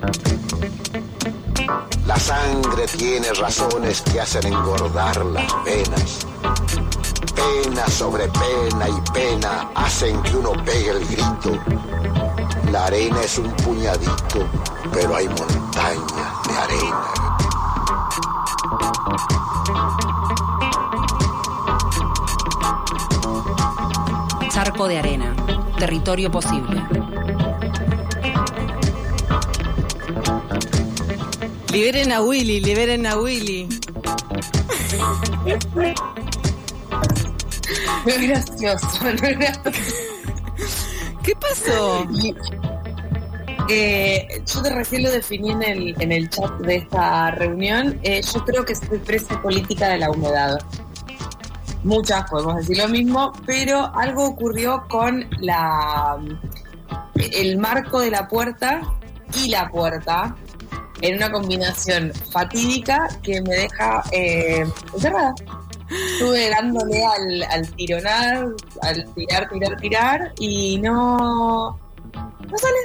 La sangre tiene razones que hacen engordar las penas. Pena sobre pena y pena hacen que uno pegue el grito. La arena es un puñadito, pero hay montañas de arena. Charco de arena, territorio posible. Liberen a Willy, liberen a Willy. No es gracioso, no es gracioso. ¿Qué pasó? Yo recién lo definí en el chat de esta reunión. Yo creo que soy presa política de la humedad. Muchas podemos decir lo mismo, pero algo ocurrió con el marco de la puerta y la puerta en una combinación fatídica que me deja encerrada. Estuve dándole al tironar, al tirar y no sale.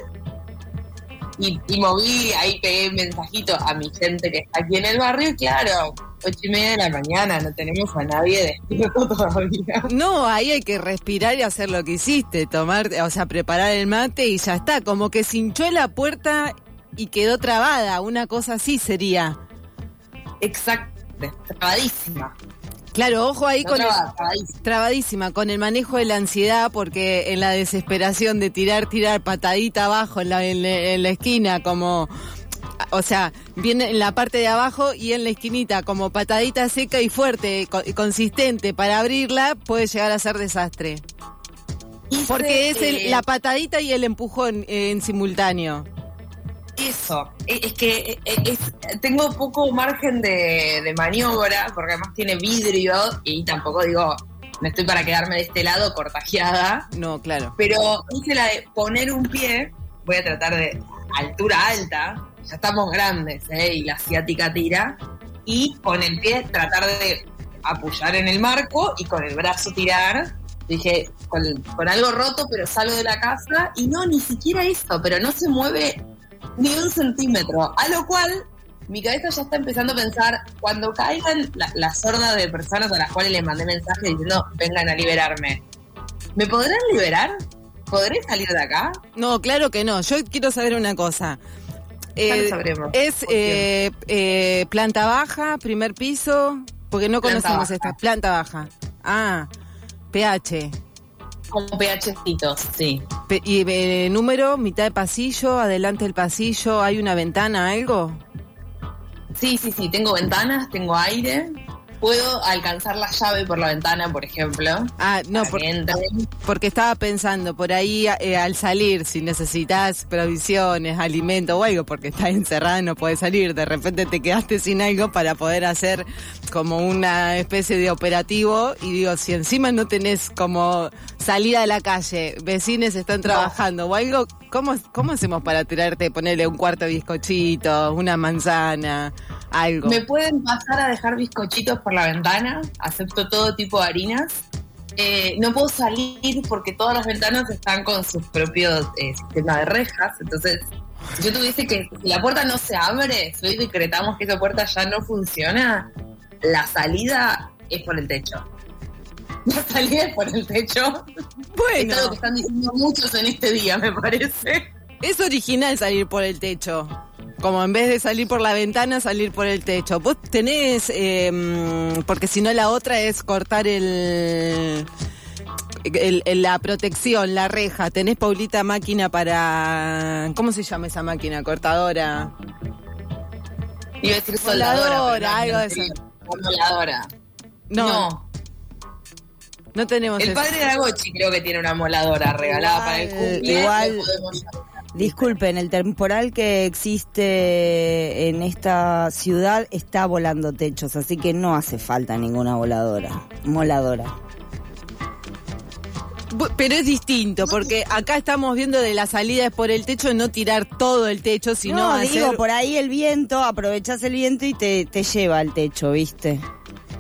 Y moví, ahí pegué un mensajito a mi gente que está aquí en el barrio y claro, 8:30 de la mañana, no tenemos a nadie despierto todavía. No, ahí hay que respirar y hacer lo que hiciste, preparar el mate y ya está, como que se hinchó la puerta y quedó trabada, una cosa así sería. Exacto, trabadísima. Claro, ojo ahí No, con trabadísima, con el manejo de la ansiedad, porque en la desesperación de tirar patadita abajo en la esquina, como, o sea, viene en la parte de abajo y en la esquinita como patadita seca y fuerte y consistente para abrirla, puede llegar a ser desastre. Porque es la patadita y el empujón en simultáneo. Eso, es que tengo poco margen de maniobra, porque además tiene vidrio y tampoco digo, no estoy para quedarme de este lado cortajeada. No, claro. Pero hice la de poner un pie, voy a tratar de altura alta, ya estamos grandes, y la asiática tira, y con el pie tratar de apoyar en el marco y con el brazo tirar. Dije, con algo roto, pero salgo de la casa y no, ni siquiera eso, pero no se mueve ni un centímetro, a lo cual mi cabeza ya está empezando a pensar, cuando caigan la sorda de personas a las cuales les mandé mensajes diciendo vengan a liberarme, ¿me podrán liberar? ¿Podré salir de acá? No, claro que no. Yo quiero saber una cosa. Ya lo sabremos. ¿Es planta baja, primer piso? Porque no Planta conocemos baja. esta. Planta baja. Ah, pH. Con pHcitos, sí. ¿Y número, mitad de pasillo, adelante del pasillo? ¿Hay una ventana, algo? Sí, tengo ventanas, tengo aire. Puedo alcanzar la llave por la ventana, por ejemplo. Ah, no, porque estaba pensando, por ahí al salir, si necesitas provisiones, alimentos o algo, porque estás encerrada, no puedes salir, de repente te quedaste sin algo para poder hacer como una especie de operativo, y digo, si encima no tenés como salida a la calle, vecines están trabajando o algo, ¿cómo hacemos para tirarte, ponerle un cuarto de bizcochito, una manzana, algo? ¿Me pueden pasar a dejar bizcochitos por la ventana? Acepto todo tipo de harinas. No puedo salir porque todas las ventanas están con sus propios sistemas de rejas. Entonces, si yo tuviese que, si la puerta no se abre, si hoy decretamos que esa puerta ya no funciona, la salida es por el techo. La salida es por el techo. Bueno. Es algo que están diciendo muchos en este día, me parece. Es original salir por el techo. Como en vez de salir por la ventana, salir por el techo. Vos tenés, porque si no la otra es cortar la protección, la reja. ¿Tenés, Paulita, máquina para... ¿Cómo se llama esa máquina? ¿Cortadora? Iba a decir soldadora. Algo de eso. Moladora. No tenemos el eso. padre de Agochi creo que tiene una moladora regalada para el cumple. Igual, disculpen, el temporal que existe en esta ciudad está volando techos, así que no hace falta ninguna moladora. Pero es distinto, porque acá estamos viendo de la salida es por el techo, no tirar todo el techo, sino hacer... digo, por ahí el viento, aprovechás el viento y te lleva al techo, ¿viste?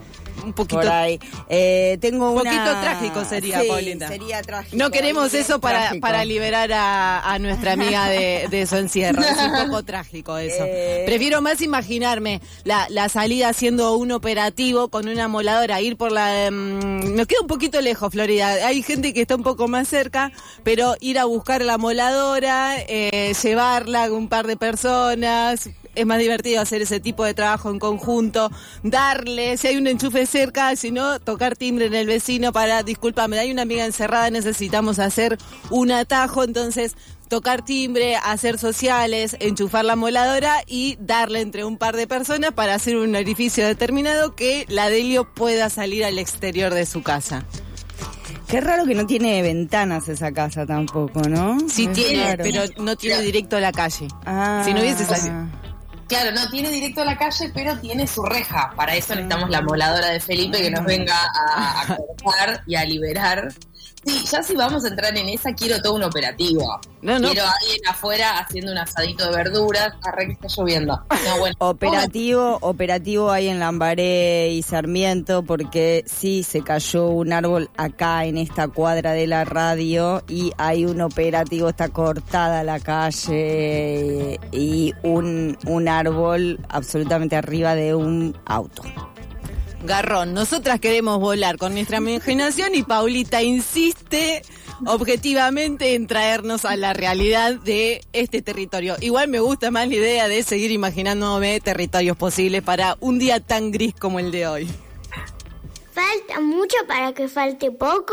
un poquito. Por ahí. Tengo un poquito trágico sería, sí, Paulita. Sería trágico. No queremos eso para liberar a nuestra amiga de su encierro. Es un poco trágico eso. Prefiero más imaginarme la salida haciendo un operativo con una moladora, ir por la... nos queda un poquito lejos, Florida. Hay gente que está un poco más cerca, pero ir a buscar la moladora, llevarla a un par de personas... Es más divertido hacer ese tipo de trabajo en conjunto, darle, si hay un enchufe cerca, si no, tocar timbre en el vecino para, discúlpame, hay una amiga encerrada, necesitamos hacer un atajo, entonces tocar timbre, hacer sociales, enchufar la moladora y darle entre un par de personas para hacer un orificio determinado que la Delio pueda salir al exterior de su casa. Qué raro que no tiene ventanas esa casa tampoco, ¿no? Sí tiene, raro. pero no tiene directo a la calle. Si no hubiese salido... Claro, no tiene directo a la calle, pero tiene su reja. Para eso necesitamos la moladora de Felipe que nos venga a cortar y a liberar. Sí, ya si vamos a entrar en esa, quiero todo un operativo. No. Quiero a alguien afuera haciendo un asadito de verduras. Arre que está lloviendo. No, bueno. Operativo hay en Lambaré y Sarmiento, porque sí se cayó un árbol acá en esta cuadra de la radio y hay un operativo, está cortada la calle y un árbol absolutamente arriba de un auto. Garrón, nosotras queremos volar con nuestra imaginación y Paulita insiste objetivamente en traernos a la realidad de este territorio. Igual me gusta más la idea de seguir imaginándome territorios posibles para un día tan gris como el de hoy. ¿Falta mucho para que falte poco?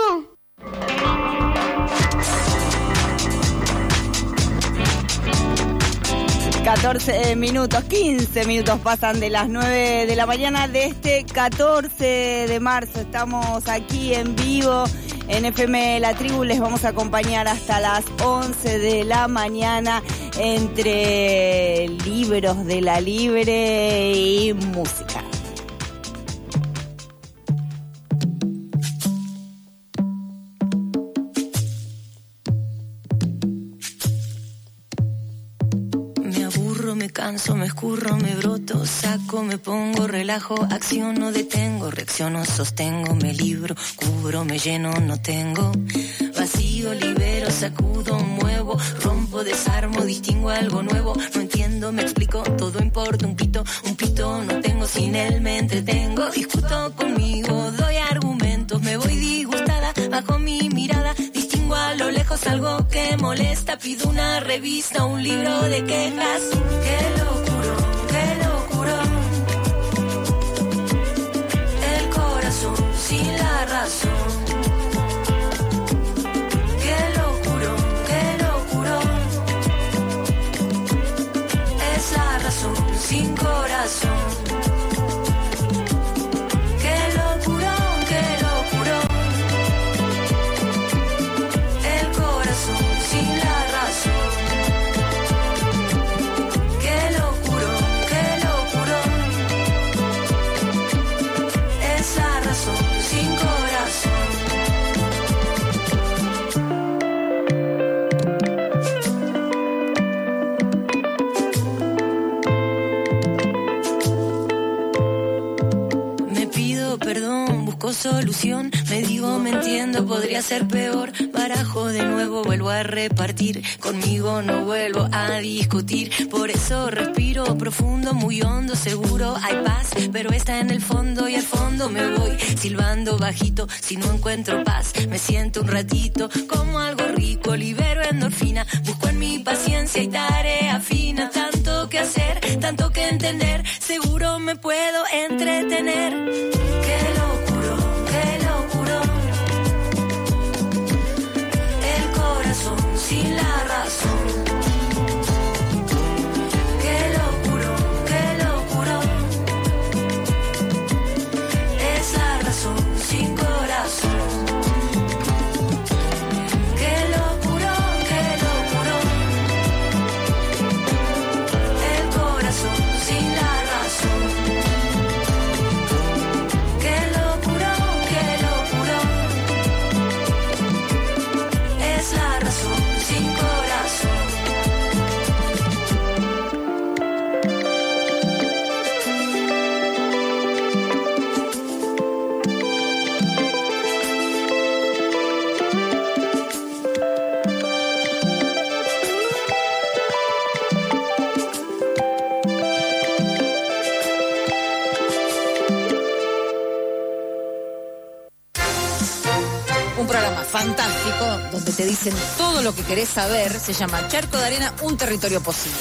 ...15 minutos pasan de las 9 de la mañana de este 14 de marzo. Estamos aquí en vivo en FM La Tribu. Les vamos a acompañar hasta las 11 de la mañana entre libros de la libre y música. Me canso, me escurro, me broto, saco, me pongo, relajo, acciono, detengo, reacciono, sostengo, me libro, cubro, me lleno, no tengo. Vacío, libero, sacudo, muevo, rompo, desarmo, distingo algo nuevo. No entiendo, me explico, todo importa, un pito, no tengo, sin él me entretengo. Discuto conmigo, doy argumentos, me voy disgustada, bajo mi mirada, distingo a lo lejos algo que molesta. Pido una revista, un libro de quejas. ¡Qué locura! El corazón sin la razón. ¡Qué locura! Es la razón sin corazón. ¡Qué locura! El corazón sin la razón. ¡Qué locura! Es la razón sin corazón. Me pido perdón, busco solución, me digo, me entiendo, podría ser peor. Barajo de nuevo, vuelvo a repartir, conmigo no vuelvo a discutir. Por eso respiro profundo, muy hondo, seguro hay paz, pero está en el fondo y al fondo me voy silbando bajito. Si no encuentro paz, me siento un ratito como algo rico, libero endorfina, busco en mi paciencia y tarea fina. Tanto que hacer, tanto que entender, seguro me puedo entretener. ¡Qué locura! El corazón sin la razón. ¡Qué locura! Es la razón sin corazón. ¡Qué locura! El corazón sin la razón. ¡Qué locura! Es la razón sin corazón. te dicen todo lo que querés saber. Se llama Charco de Arena, un territorio posible.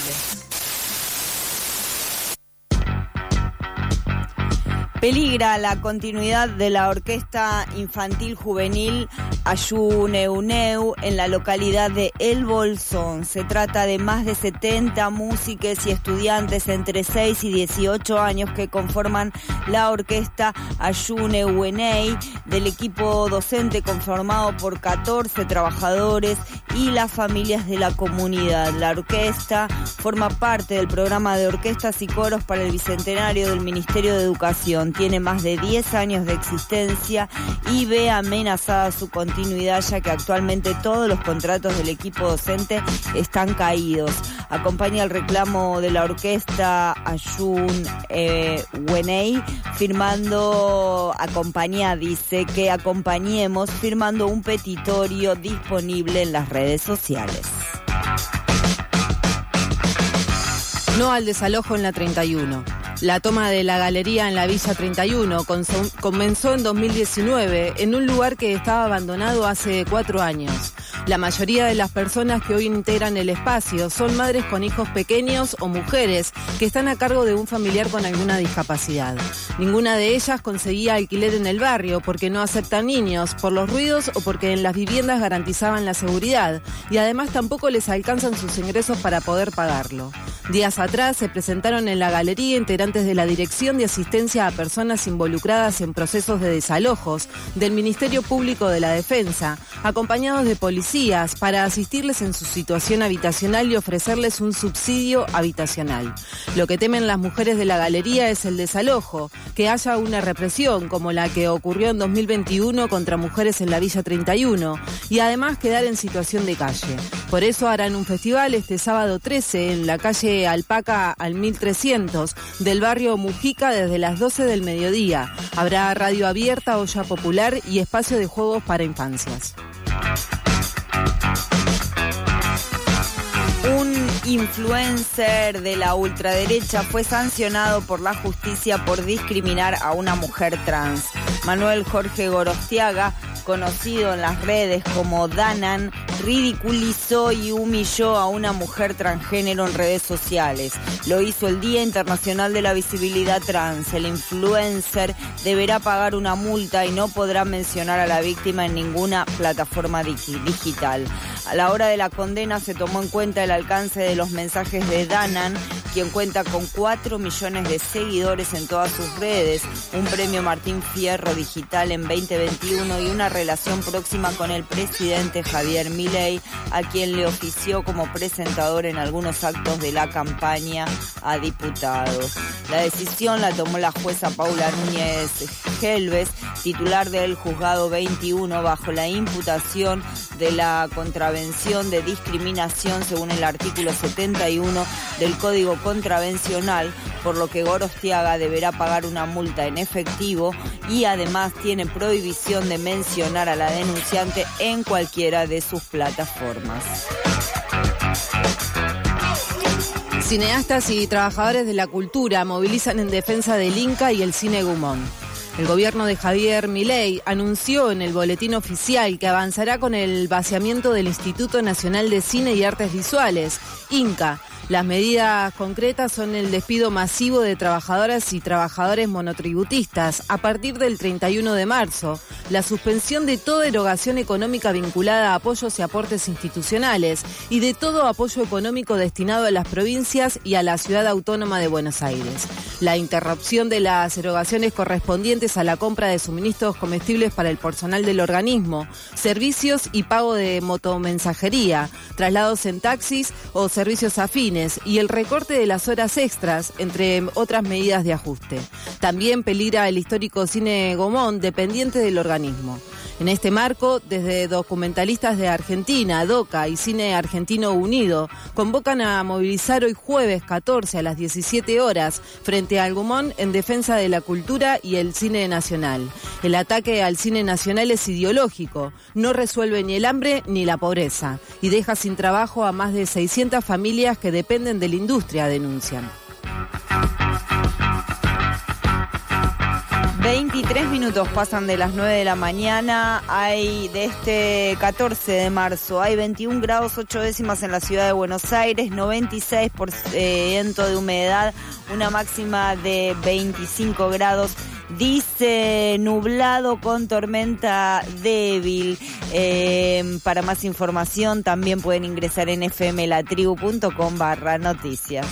Peligra la continuidad de la Orquesta Infantil Juvenil Ayuneuneu en la localidad de El Bolsón. Se trata de más de 70 músicos y estudiantes entre 6 y 18 años que conforman la Orquesta Ayuneuneu, del equipo docente conformado por 14 trabajadores y las familias de la comunidad. La orquesta forma parte del programa de orquestas y coros para el Bicentenario del Ministerio de Educación. Tiene más de 10 años de existencia y ve amenazada su continuidad, ya que actualmente todos los contratos del equipo docente están caídos. Acompaña el reclamo de la orquesta Ayuneuneu dice que acompañemos firmando un petitorio disponible en las redes sociales. No al desalojo en la 31. La toma de la galería en la Villa 31 comenzó en 2019 en un lugar que estaba abandonado hace 4 años. La mayoría de las personas que hoy integran el espacio son madres con hijos pequeños o mujeres que están a cargo de un familiar con alguna discapacidad. Ninguna de ellas conseguía alquiler en el barrio porque no aceptan niños, por los ruidos o porque en las viviendas garantizaban la seguridad y además tampoco les alcanzan sus ingresos para poder pagarlo. Días atrás se presentaron en la galería integrantes de la Dirección de Asistencia a Personas Involucradas en Procesos de Desalojos del Ministerio Público de la Defensa, acompañados de policías para asistirles en su situación habitacional y ofrecerles un subsidio habitacional. Lo que temen las mujeres de la galería es el desalojo, que haya una represión como la que ocurrió en 2021 contra mujeres en la Villa 31 y además quedar en situación de calle. Por eso harán un festival este sábado 13 en la calle Alpaca al 1300 del barrio Mujica desde las 12 del mediodía. Habrá radio abierta, olla popular y espacio de juegos para infancias. Un influencer de la ultraderecha fue sancionado por la justicia por discriminar a una mujer trans. Manuel Jorge Gorostiaga, conocido en las redes como Danan, ridiculizó y humilló a una mujer transgénero en redes sociales. Lo hizo el Día Internacional de la Visibilidad Trans. El influencer deberá pagar una multa y no podrá mencionar a la víctima en ninguna plataforma digital. A la hora de la condena se tomó en cuenta el alcance de los mensajes de Danan, quien cuenta con 4 millones de seguidores en todas sus redes, un premio Martín Fierro digital en 2021 y una relación próxima con el presidente Javier Milei, a quien le ofició como presentador en algunos actos de la campaña a diputado. La decisión la tomó la jueza Paula Núñez Gelves, titular del Juzgado 21, bajo la imputación de la contravención de discriminación según el artículo 71 del Código Contravencional, por lo que Gorostiaga deberá pagar una multa en efectivo y además tiene prohibición de mencionar a la denunciante en cualquiera de sus plataformas. Cineastas y trabajadores de la cultura movilizan en defensa del Inca y el cine Gumón. El gobierno de Javier Milei anunció en el boletín oficial que avanzará con el vaciamiento del Instituto Nacional de Cine y Artes Visuales, INCA. Las medidas concretas son el despido masivo de trabajadoras y trabajadores monotributistas a partir del 31 de marzo, la suspensión de toda erogación económica vinculada a apoyos y aportes institucionales y de todo apoyo económico destinado a las provincias y a la Ciudad Autónoma de Buenos Aires, la interrupción de las erogaciones correspondientes a la compra de suministros comestibles para el personal del organismo, servicios y pago de motomensajería, traslados en taxis o servicios afines, y el recorte de las horas extras, entre otras medidas de ajuste. También peligra el histórico cine Gomón, dependiente del organismo. En este marco, desde Documentalistas de Argentina, DOCA y Cine Argentino Unido, convocan a movilizar hoy jueves 14 a las 17 horas frente al Gumón en defensa de la cultura y el cine nacional. El ataque al cine nacional es ideológico, no resuelve ni el hambre ni la pobreza y deja sin trabajo a más de 600 familias que dependen de la industria, denuncian. 23 minutos pasan de las 9 de la mañana. Hay de este 14 de marzo, hay 21 grados 8 décimas en la ciudad de Buenos Aires, 96% de humedad, una máxima de 25 grados. Dice nublado con tormenta débil. Para más información también pueden ingresar en fmlatribu.com/noticias.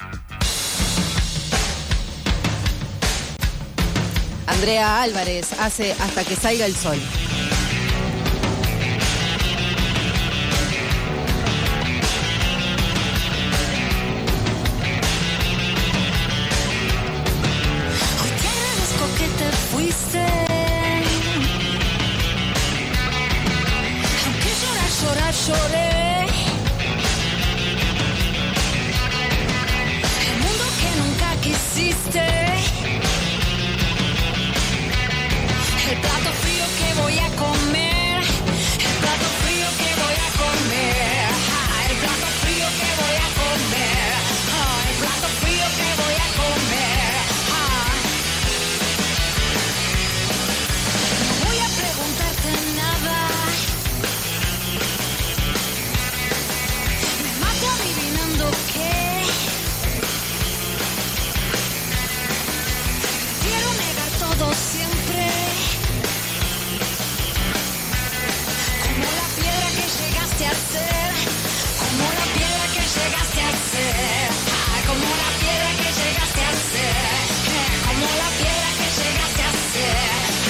Andrea Álvarez hace Hasta que salga el sol. Hoy te agradezco que te fuiste, aunque llorar, lloré. El mundo que nunca quisiste. El plato frío que voy a comer, el plato frío que voy a comer, el plato frío que voy a comer, el plato frío que voy a comer. No voy a preguntarte nada, me mato adivinando qué. Quiero negar todo siempre. A ser, como la piedra que llegaste a ser, como la piedra que llegaste a ser, como la piedra que llegaste a ser.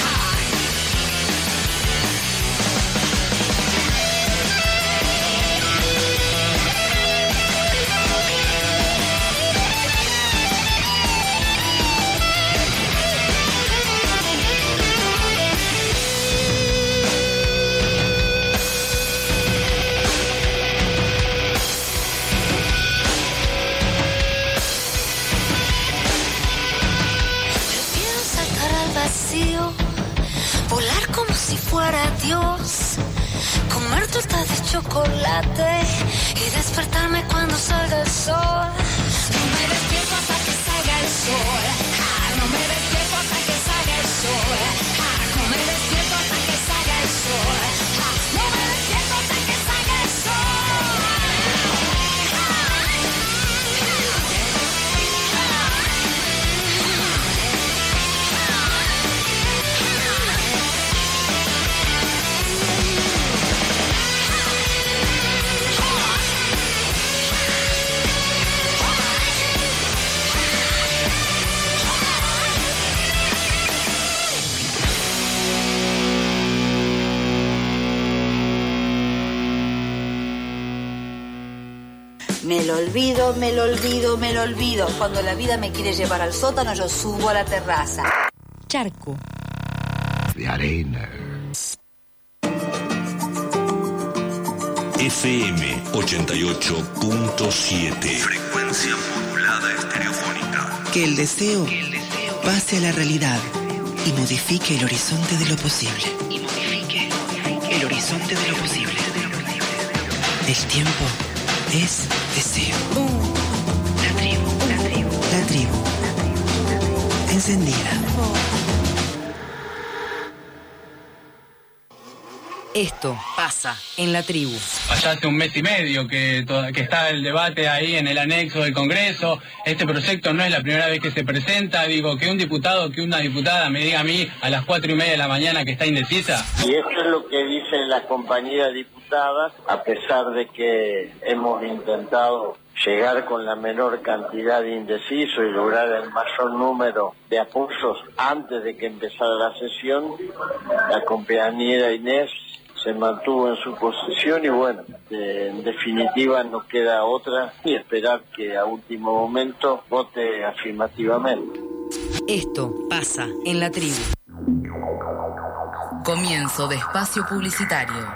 Volar como si fuera Dios, comer torta de chocolate y despertarme cuando salga el sol. No me despierto hasta que salga el sol. No me despierto hasta que salga el sol. No me despierto hasta que salga el sol. No me despierto hasta que salga el sol. Me lo olvido, me lo olvido, me lo olvido. Cuando la vida me quiere llevar al sótano, yo subo a la terraza. Charco. De arena. FM 88.7. Frecuencia modulada estereofónica. Que el deseo pase a la realidad y modifique el horizonte de lo posible. El horizonte de lo posible. El tiempo es deseo. La tribu. La tribu. Encendida. Esto pasa en la tribu. Allá hace un mes y medio que está el debate ahí en el anexo del Congreso. Este proyecto no es la primera vez que se presenta. Digo, que un diputado, que una diputada me diga a mí a las 4:30 de la mañana que está indecisa. Y esto es lo que dicen las compañeras diputadas, a pesar de que hemos intentado llegar con la menor cantidad de indecisos y lograr el mayor número de apoyos antes de que empezara la sesión. La compañera Inés se mantuvo en su posición y bueno, en definitiva no queda otra y esperar que a último momento vote afirmativamente. Esto pasa en la tribu. Comienzo de espacio publicitario.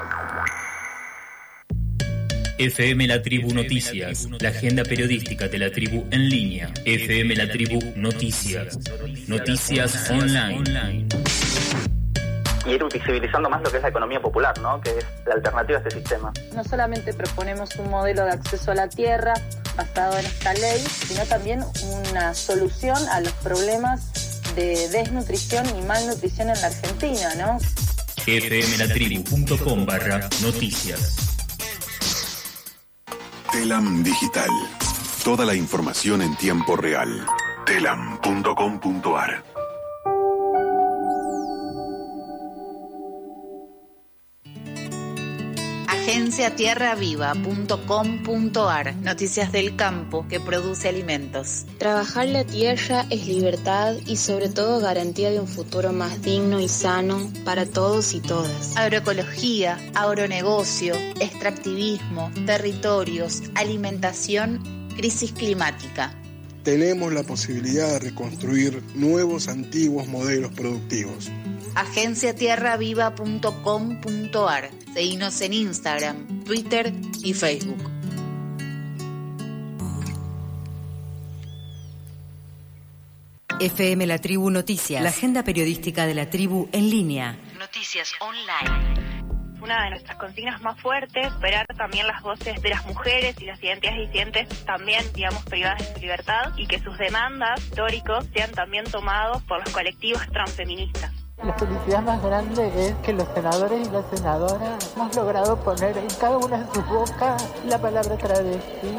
FM La Tribu Noticias, la agenda periodística de la tribu en línea. FM La Tribu Noticias, noticias online. Y ir visibilizando más lo que es la economía popular, ¿no? Que es la alternativa a este sistema. No solamente proponemos un modelo de acceso a la tierra basado en esta ley, sino también una solución a los problemas de desnutrición y malnutrición en la Argentina, ¿no? fmlatribu.com/noticias. Telam Digital. Toda la información en tiempo real. telam.com.ar. agenciatierraviva.com.ar. Noticias del campo que produce alimentos. Trabajar la tierra es libertad y sobre todo garantía de un futuro más digno y sano para todos y todas. Agroecología, agronegocio, extractivismo, territorios, alimentación, crisis climática. Tenemos la posibilidad de reconstruir nuevos antiguos modelos productivos. agenciatierraviva.com.ar. Seguinos en Instagram, Twitter y Facebook. FM La Tribu Noticias, la agenda periodística de la tribu en línea. Noticias online. Una de nuestras consignas más fuertes, superar también las voces de las mujeres y las identidades disidentes también, digamos, privadas de su libertad, y que sus demandas históricos sean también tomados por los colectivos transfeministas. La felicidad más grande es que los senadores y las senadoras hemos logrado poner en cada una de sus bocas la palabra travesti.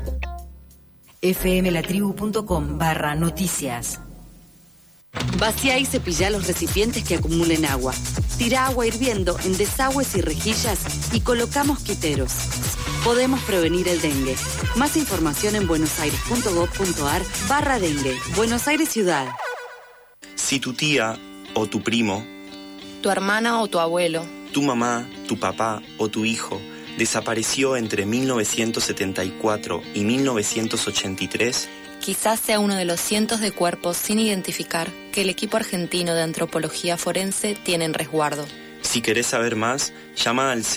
fmlatribu.com/noticias. Vacía y cepilla los recipientes que acumulen agua. Tira agua hirviendo en desagües y rejillas y coloca mosquiteros. Podemos prevenir el dengue. Más información en buenosaires.gov.ar/dengue. Buenos Aires Ciudad. Si tu tía o tu primo, Tu hermana o tu abuelo, tu mamá, tu papá o tu hijo desapareció entre 1974 y 1983, quizás sea uno de los cientos de cuerpos sin identificar que el equipo argentino de antropología forense tiene en resguardo. si querés saber más, llama al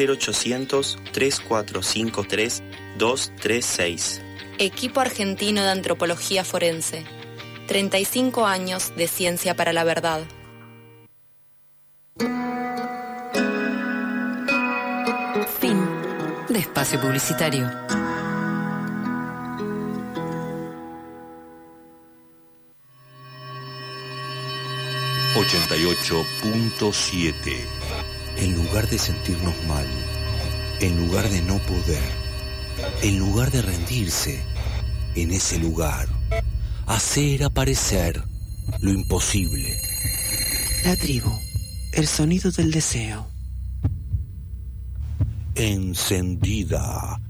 0800-3453-236. Equipo Argentino de Antropología Forense. 35 años de ciencia para la verdad. Fin de espacio publicitario. ...88.7... En lugar de sentirnos mal, en lugar de no poder, en lugar de rendirse, en ese lugar, hacer aparecer lo imposible. La tribu, el sonido del deseo. Encendida.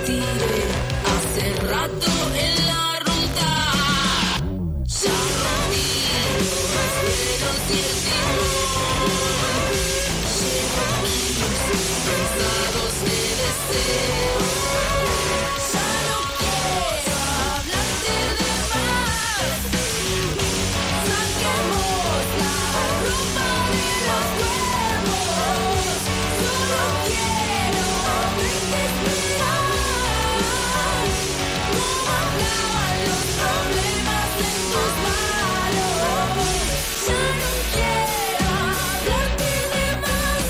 tiré hace rato en la ruta. Ya no miro más menos y el timón. Llevo kilos pensados de deseo. Ya no quiero hablarte de más. Saquemos la ropa de los huevos. Solo quiero verte esperar. Cómo acaban los problemas en tus manos. Ya no quiero hablarte de más.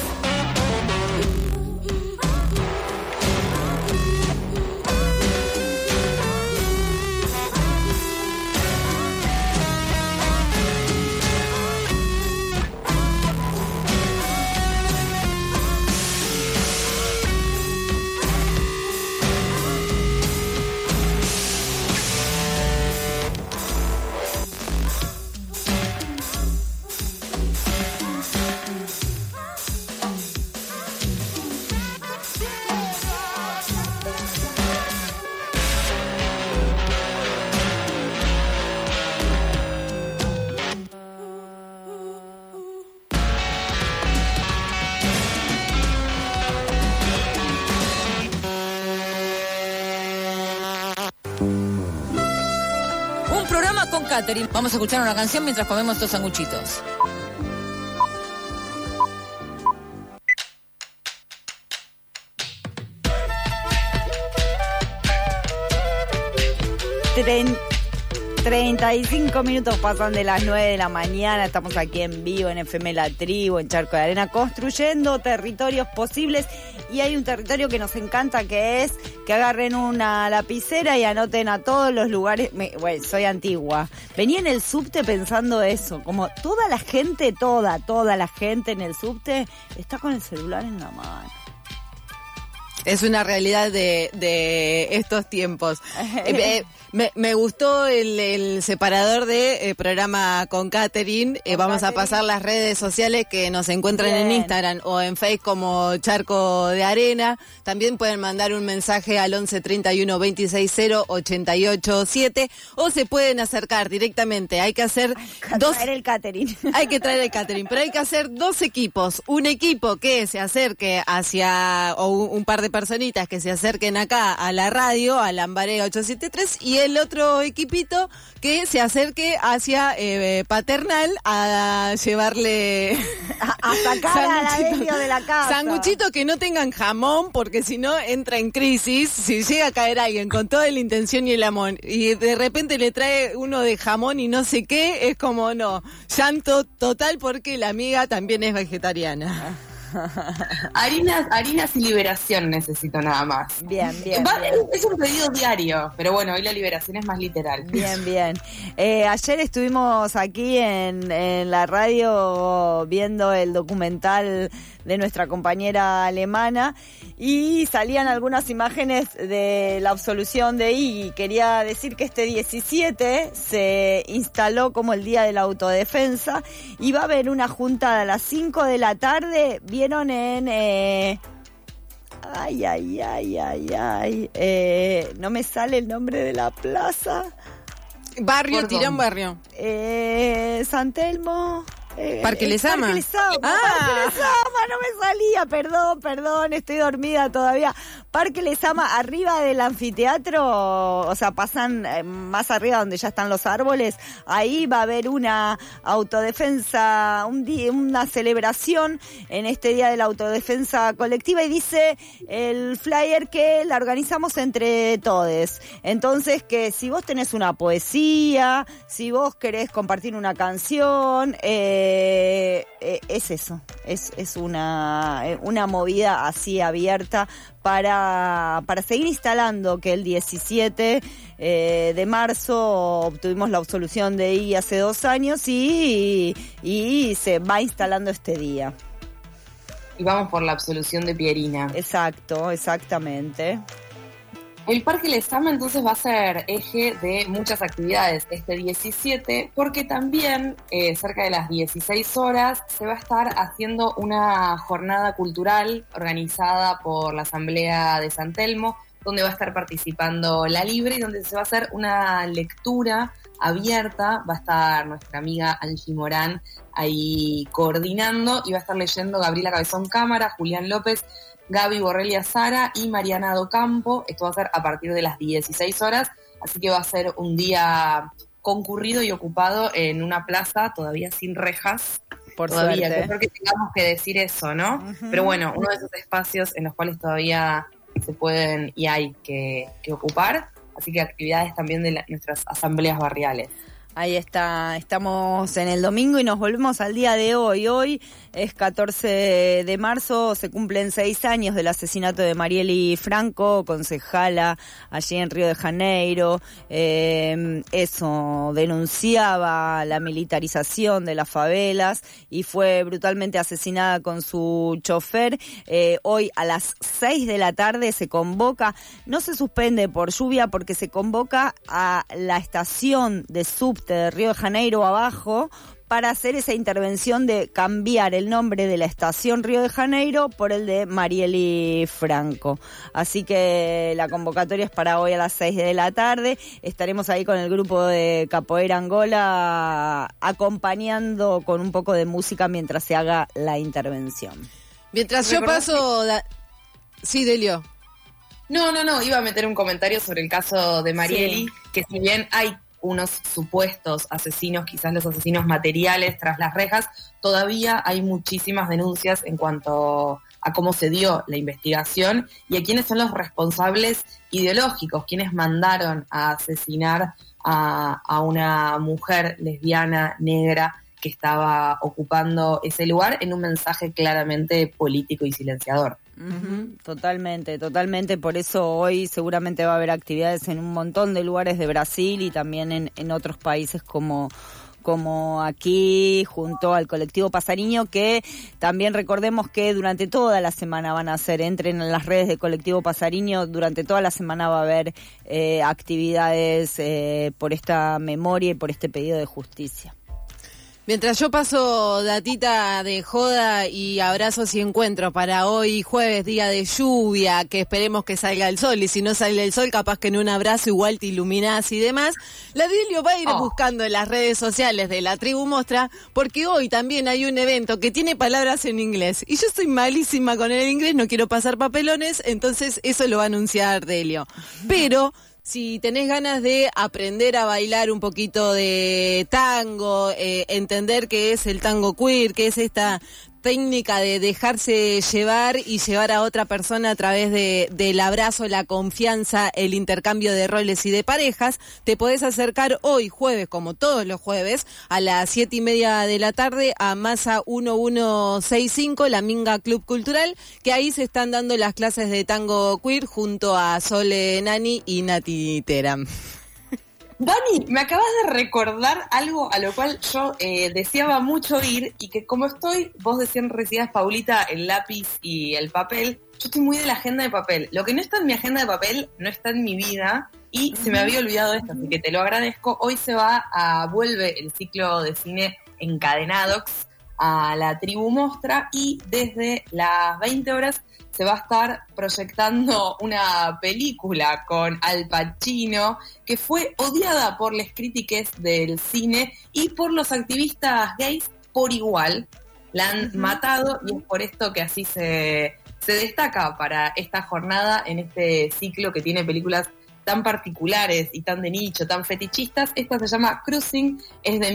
Un programa con Catherine. Vamos a escuchar una canción mientras comemos estos sanguchitos. Tren- 35 minutos pasan de las 9 de la mañana, estamos aquí en vivo en FM La Tribu, en Charco de Arena, construyendo territorios posibles, y hay un territorio que nos encanta, que es que agarren una lapicera y anoten a todos los lugares. Bueno, soy antigua, venía en el subte pensando eso, como toda la gente, toda la gente en el subte está con el celular en la mano. Es una realidad de estos tiempos. Me gustó el separador de programa con Catherine. Vamos a pasar las redes sociales que nos encuentran en Instagram o en Facebook como Charco de Arena. También pueden mandar un mensaje al 11 31 26 0 88 7 o se pueden acercar directamente. Hay que hacer traer el catering. Hay que traer el catering, pero hay que hacer dos equipos. Un equipo que se acerque hacia, o un par de personitas que se acerquen acá a la radio, a Lambaré 873, y el otro equipito que se acerque hacia Paternal a llevarle a sacar a la Delio de la casa. Sanguchitos que no tengan jamón, porque si no entra en crisis. Si llega a caer alguien con toda la intención y el amor y de repente le trae uno de jamón y no sé qué, es como no, llanto total, porque la amiga también es vegetariana. Harinas y liberación necesito nada más. Bien. Es un pedido diario, pero bueno, hoy la liberación es más literal. Bien. Ayer estuvimos aquí en la radio viendo el documental de nuestra compañera alemana y salían algunas imágenes de la absolución de Iggy. Quería decir que este 17 se instaló como el Día de la Autodefensa y va a haber una juntada a las 5 de la tarde. Vieron en... no me sale el nombre de la plaza. Barrio, Tirán Barrio. San Telmo... Parque Lezama. Parque Lezama, no me salía, perdón, estoy dormida todavía. Parque Lezama, arriba del anfiteatro, o sea, pasan más arriba donde ya están los árboles, ahí va a haber una autodefensa, una celebración en este Día de la Autodefensa Colectiva, y dice el flyer que la organizamos entre todos. Entonces, que si vos tenés una poesía, si vos querés compartir una canción, es eso, es una movida así abierta para seguir instalando que el 17 de marzo obtuvimos la absolución de Iggy hace 2 años y se va instalando este día. Y vamos por la absolución de Pierina. Exactamente. El Parque Lezama entonces va a ser eje de muchas actividades este 17, porque también cerca de las 16 horas se va a estar haciendo una jornada cultural organizada por la Asamblea de San Telmo, donde va a estar participando La Libre y donde se va a hacer una lectura abierta. Va a estar nuestra amiga Angie Morán ahí coordinando y va a estar leyendo Gabriela Cabezón Cámara, Julián López, Gaby Borrelia Sara y Mariana Docampo. Esto va a ser a partir de las 16 horas, así que va a ser un día concurrido y ocupado en una plaza todavía sin rejas. Por todavía, suerte. creo que tengamos que decir eso, ¿no? Uh-huh. Pero bueno, uno de esos espacios en los cuales todavía se pueden y hay que ocupar, así que actividades también de nuestras asambleas barriales. Ahí está, estamos en el domingo y nos volvemos al día de hoy. Hoy es 14 de marzo, se cumplen 6 años del asesinato de Marielle Franco, concejala allí en Río de Janeiro. Eso denunciaba la militarización de las favelas y fue brutalmente asesinada con su chofer. Hoy a las 6 de la tarde se convoca, no se suspende por lluvia porque se convoca a la estación de subte de Río de Janeiro abajo para hacer esa intervención de cambiar el nombre de la estación Río de Janeiro por el de Marielle Franco. Así que la convocatoria es para hoy a las 6 de la tarde. Estaremos ahí con el grupo de Capoeira Angola acompañando con un poco de música mientras se haga la intervención. Mientras yo paso... Sí, Delio. No, iba a meter un comentario sobre el caso de Marielle, que si bien hay unos supuestos asesinos, quizás los asesinos materiales tras las rejas, todavía hay muchísimas denuncias en cuanto a cómo se dio la investigación y a quiénes son los responsables ideológicos, quienes mandaron a asesinar a una mujer lesbiana, negra, que estaba ocupando ese lugar en un mensaje claramente político y silenciador. Uh-huh. Totalmente, por eso hoy seguramente va a haber actividades en un montón de lugares de Brasil y también en otros países como aquí, junto al colectivo Pasariño, que también recordemos que durante toda la semana van a hacer, entren en las redes de colectivo Pasariño, durante toda la semana va a haber actividades por esta memoria y por este pedido de justicia. Mientras yo paso datita de joda y abrazos y encuentros para hoy jueves, día de lluvia, que esperemos que salga el sol, y si no sale el sol capaz que en un abrazo igual te iluminás y demás, la Dilio va a ir buscando en las redes sociales de la Tribu Mostra, porque hoy también hay un evento que tiene palabras en inglés, y yo soy malísima con el inglés, no quiero pasar papelones, entonces eso lo va a anunciar Delio. Pero si tenés ganas de aprender a bailar un poquito de tango, entender qué es el tango queer, qué es esta técnica de dejarse llevar y llevar a otra persona a través del abrazo, la confianza, el intercambio de roles y de parejas, te podés acercar hoy jueves, como todos los jueves, a las 7:30 de la tarde a Masa 1165, la Minga Club Cultural, que ahí se están dando las clases de tango queer junto a Sole Nani y Nati Teram. Dani, me acabas de recordar algo a lo cual yo deseaba mucho ir y que como vos decían recibías, Paulita, el lápiz y el papel, yo estoy muy de la agenda de papel. Lo que no está en mi agenda de papel no está en mi vida y se me había olvidado esto, así que te lo agradezco. Hoy vuelve el ciclo de cine Encadenadox a la Tribu Mostra y desde las 20 horas se va a estar proyectando una película con Al Pacino que fue odiada por las críticas del cine y por los activistas gays por igual. La han matado y es por esto que así se destaca para esta jornada en este ciclo que tiene películas tan particulares y tan de nicho, tan fetichistas. Esta se llama Cruising, es de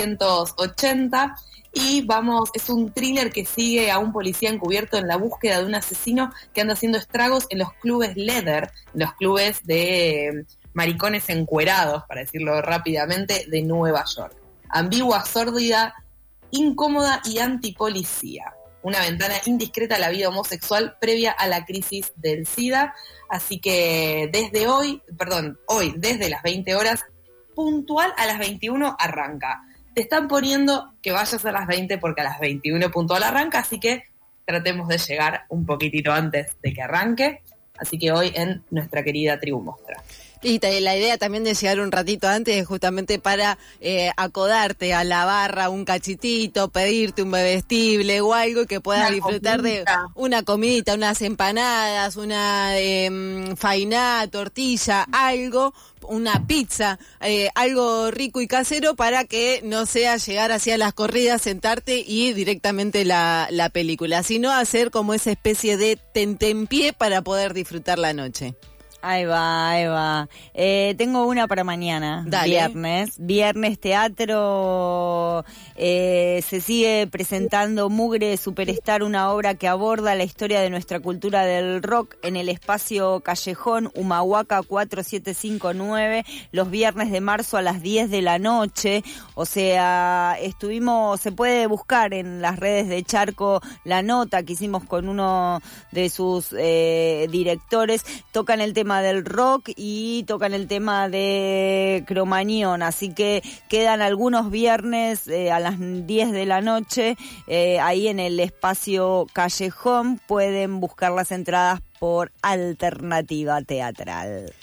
1980 y es un thriller que sigue a un policía encubierto en la búsqueda de un asesino que anda haciendo estragos en los clubes leather, los clubes de maricones encuerados, para decirlo rápidamente, de Nueva York. Ambigua, sórdida, incómoda y antipolicía. Una ventana indiscreta a la vida homosexual previa a la crisis del SIDA. Así que hoy, desde las 20 horas, puntual a las 21 arranca. Te están poniendo que vayas a las 20 porque a las 21 puntual arranca, así que tratemos de llegar un poquitito antes de que arranque. Así que hoy en nuestra querida Tribu Mostra. Y la idea también de llegar un ratito antes es justamente para acodarte a la barra un cachitito, pedirte un bebestible o algo que puedas disfrutar de una comidita, unas empanadas, una fainá, tortilla, algo, una pizza, algo rico y casero para que no sea llegar hacia las corridas, sentarte y directamente la película, sino hacer como esa especie de tentempié para poder disfrutar la noche. Ahí va. Tengo una para mañana, Dale. Viernes teatro. Se sigue presentando Mugre Superstar, una obra que aborda la historia de nuestra cultura del rock en el espacio Callejón Humahuaca 4759, los viernes de marzo a las 10 de la noche. O sea, se puede buscar en las redes de Charco la nota que hicimos con uno de sus directores. Tocan el tema del rock y tocan el tema de Cromañón, así que quedan algunos viernes a las 10 de la noche ahí en el espacio Callejón. Pueden buscar las entradas por Alternativa Teatral.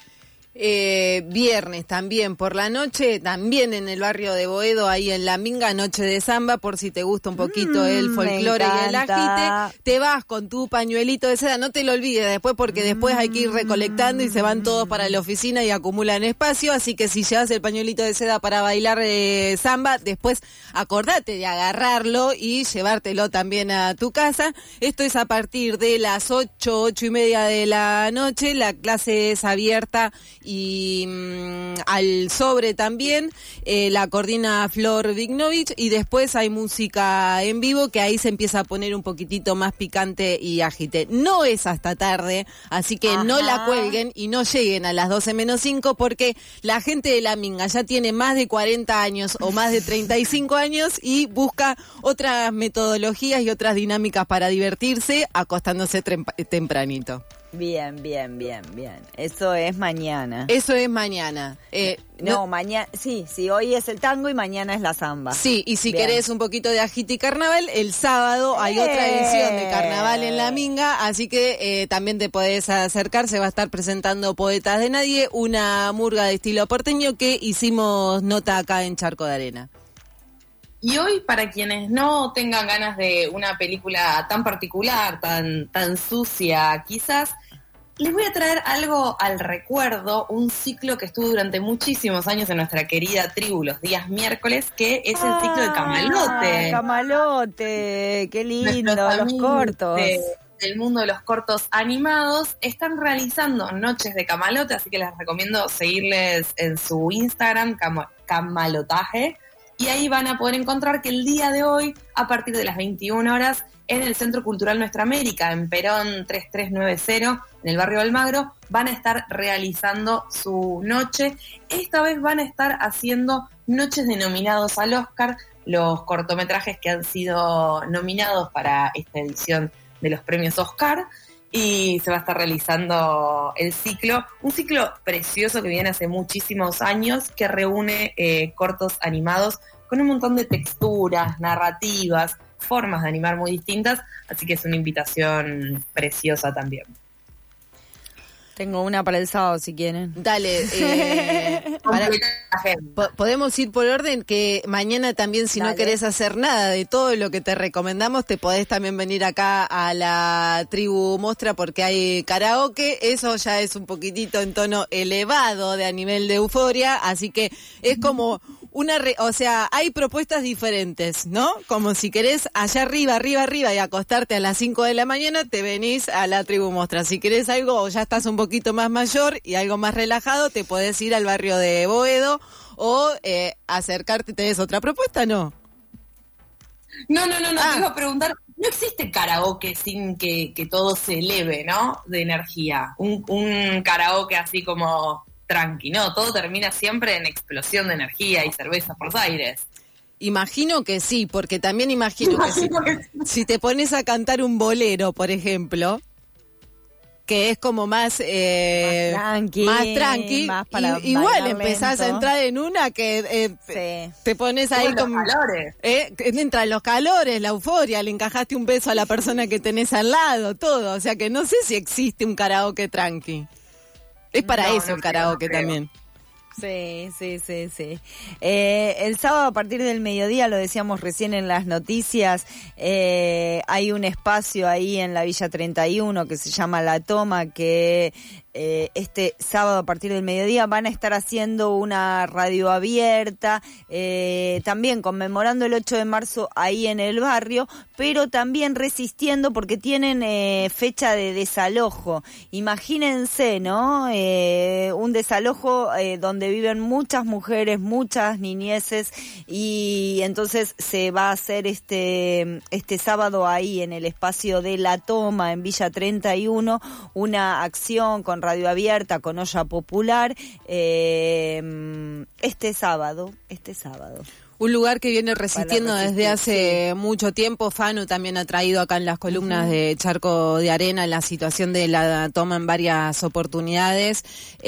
Viernes también por la noche, también en el barrio de Boedo, ahí en La Minga, noche de samba, por si te gusta un poquito el folclore y el agite, te vas con tu pañuelito de seda, no te lo olvides después porque después hay que ir recolectando y se van todos para la oficina y acumulan espacio, así que si llevas el pañuelito de seda para bailar samba, después acordate de agarrarlo y llevártelo también a tu casa. Esto es a partir de las 8:30 de la noche, la clase es abierta y al sobre también, la coordina Flor Vignovich, y después hay música en vivo que ahí se empieza a poner un poquitito más picante y agite. No es hasta tarde, así que no la cuelguen y no lleguen a las 12:05 porque la gente de La Minga ya tiene más de 40 años o más de 35 años y busca otras metodologías y otras dinámicas para divertirse acostándose tempranito. Bien. Eso es mañana. Mañana. Sí, hoy es el tango y mañana es la samba. Sí, y si querés un poquito de agite y carnaval, el sábado hay otra edición de carnaval en La Minga, así que también te podés acercar. Se va a estar presentando Poetas de Nadie, una murga de estilo porteño que hicimos nota acá en Charco de Arena. Y hoy, para quienes no tengan ganas de una película tan particular, tan sucia, quizás, les voy a traer algo al recuerdo, un ciclo que estuvo durante muchísimos años en nuestra querida tribu los días miércoles, que es el ciclo de Camalote. Camalote, qué lindo, los cortos. Del mundo de los cortos animados, están realizando noches de Camalote, así que les recomiendo seguirles en su Instagram, Camalotaje. Y ahí van a poder encontrar que el día de hoy, a partir de las 21 horas, en el Centro Cultural Nuestra América, en Perón 3390, en el barrio Almagro, van a estar realizando su noche. Esta vez van a estar haciendo noches de nominados al Oscar, los cortometrajes que han sido nominados para esta edición de los premios Oscar. Y se va a estar realizando el ciclo, un ciclo precioso que viene hace muchísimos años, que reúne cortos animados con un montón de texturas, narrativas, formas de animar muy distintas, así que es una invitación preciosa también. Tengo una para el sábado, si quieren. Dale. Podemos ir por orden, que mañana también, si no querés hacer nada de todo lo que te recomendamos, te podés también venir acá a la Tribu Mostra porque hay karaoke. Eso ya es un poquitito en tono elevado a nivel de euforia, así que es como o sea, hay propuestas diferentes, ¿no? Como si querés allá arriba y acostarte a las 5 de la mañana, te venís a la Tribu Mostra. Si querés algo o ya estás un poquito más mayor y algo más relajado, te podés ir al barrio de Boedo o acercarte. ¿Tenés otra propuesta, no? No, te iba a preguntar, ¿no existe karaoke sin que todo se eleve, ¿no? De energía. Un karaoke así como tranqui, ¿no? Todo termina siempre en explosión de energía y cerveza por los aires. Imagino que sí, porque también imagino que si te pones a cantar un bolero, por ejemplo, que es como más tranqui, más para igual empezás a entrar en una que te pones ahí con los calores. Entran los calores, la euforia, le encajaste un beso a la persona que tenés al lado, todo. O sea que no sé si existe un karaoke tranqui. Es para eso el karaoke también. Sí. El sábado a partir del mediodía, lo decíamos recién en las noticias, hay un espacio ahí en la Villa 31 que se llama La Toma, que este sábado a partir del mediodía van a estar haciendo una radio abierta, también conmemorando el 8 de marzo ahí en el barrio, pero también resistiendo porque tienen fecha de desalojo. Imagínense, ¿no? Un desalojo donde viven muchas mujeres, muchas niñeces, y entonces se va a hacer este sábado ahí en el espacio de La Toma, en Villa 31, una acción con radio abierta, con olla popular, este sábado. Un lugar que viene resistiendo desde hace mucho tiempo. Fanu también ha traído acá en las columnas de Charco de Arena la situación de La Toma en varias oportunidades.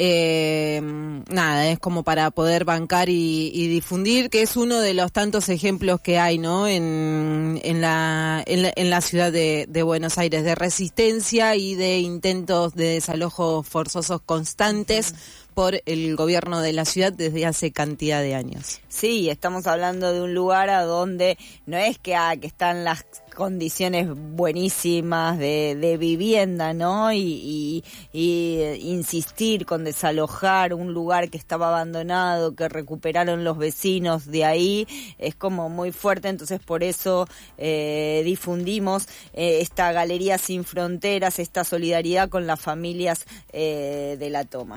Es como para poder bancar y difundir, que es uno de los tantos ejemplos que hay, ¿no? En la ciudad de Buenos Aires, de resistencia y de intentos de desalojos forzosos constantes por el gobierno de la ciudad desde hace cantidad de años. Sí, estamos hablando de un lugar a donde no es que están las condiciones buenísimas de vivienda, ¿no? Y insistir con desalojar un lugar que estaba abandonado, que recuperaron los vecinos de ahí, es como muy fuerte. Entonces por eso difundimos esta Galería Sin Fronteras, esta solidaridad con las familias de La Toma.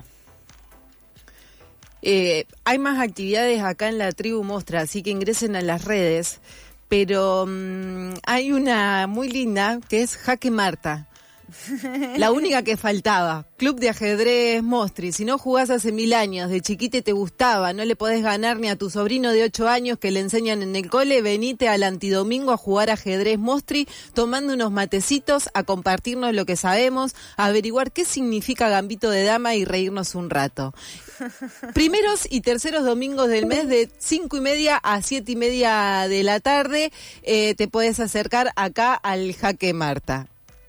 Hay más actividades acá en la Tribu Mostra, así que ingresen a las redes, pero hay una muy linda que es Jaque Marta. La única que faltaba. Club de ajedrez Mostri. Si no jugás hace 1000 años, de chiquita te gustaba, no le podés ganar ni a tu sobrino de 8 años que le enseñan en el cole, venite al Antidomingo a jugar ajedrez Mostri, tomando unos matecitos, a compartirnos lo que sabemos, a averiguar qué significa gambito de dama y reírnos un rato. Primeros y terceros domingos del mes de 5:30 a 7:30 de la tarde, te puedes acercar acá al Jaque Marta.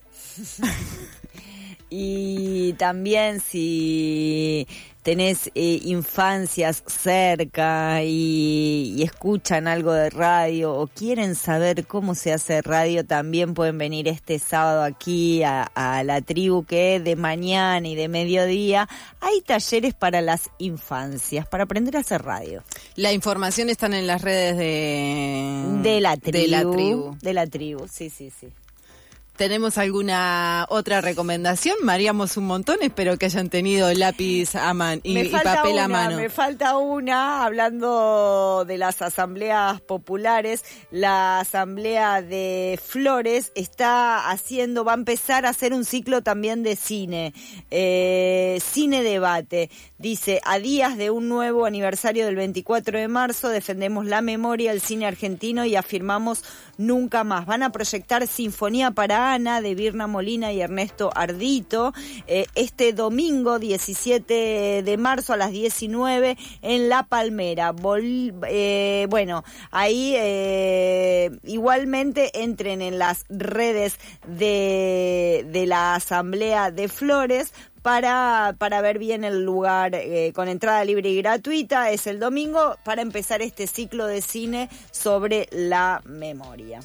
Y también si tenés infancias cerca y escuchan algo de radio o quieren saber cómo se hace radio, también pueden venir este sábado aquí a la Tribu, que de mañana y de mediodía hay talleres para las infancias, para aprender a hacer radio. La información está en las redes de la Tribu, sí. ¿Tenemos alguna otra recomendación? Mareamos un montón, espero que hayan tenido lápiz a mano y papel a mano. Me falta una, hablando de las asambleas populares. La asamblea de Flores va a empezar a hacer un ciclo también de cine debate. Dice, a días de un nuevo aniversario del 24 de marzo, defendemos la memoria del cine argentino y afirmamos nunca más. Van a proyectar Sinfonía para Ana, de Virna Molina y Ernesto Ardito, este domingo 17 de marzo a las 19 en La Palmera. Ahí igualmente entren en las redes de la Asamblea de Flores para ver bien el lugar, con entrada libre y gratuita. Es el domingo para empezar este ciclo de cine sobre la memoria.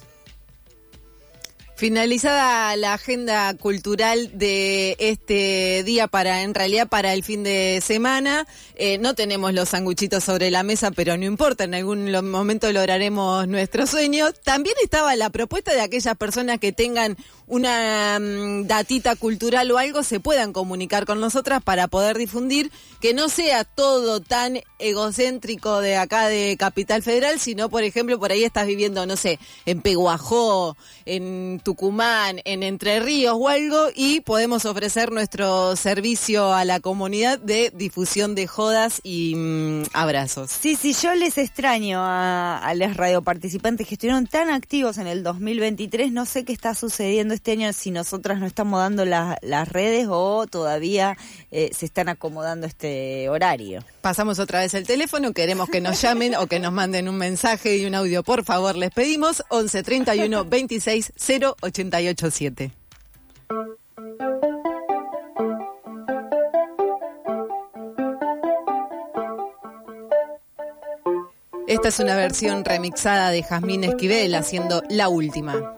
Finalizada la agenda cultural de este día para el fin de semana, no tenemos los sanguchitos sobre la mesa, pero no importa, en algún momento lograremos nuestro sueño. También estaba la propuesta de aquellas personas que tengan una datita cultural o algo, se puedan comunicar con nosotras para poder difundir, que no sea todo tan egocéntrico de acá de Capital Federal, sino, por ejemplo, por ahí estás viviendo, no sé, en Peguajó, en Tucumán, en Entre Ríos o algo, y podemos ofrecer nuestro servicio a la comunidad de difusión de jodas y abrazos. Sí, yo les extraño a los radioparticipantes que estuvieron tan activos en el 2023. No sé qué está sucediendo este año, si nosotras no estamos dando las redes o todavía se están acomodando este horario. Pasamos otra vez el teléfono, queremos que nos llamen o que nos manden un mensaje y un audio, por favor, les pedimos 11 31 26 088 7. Esta es una versión remixada de Jazmín Esquivel haciendo La Última.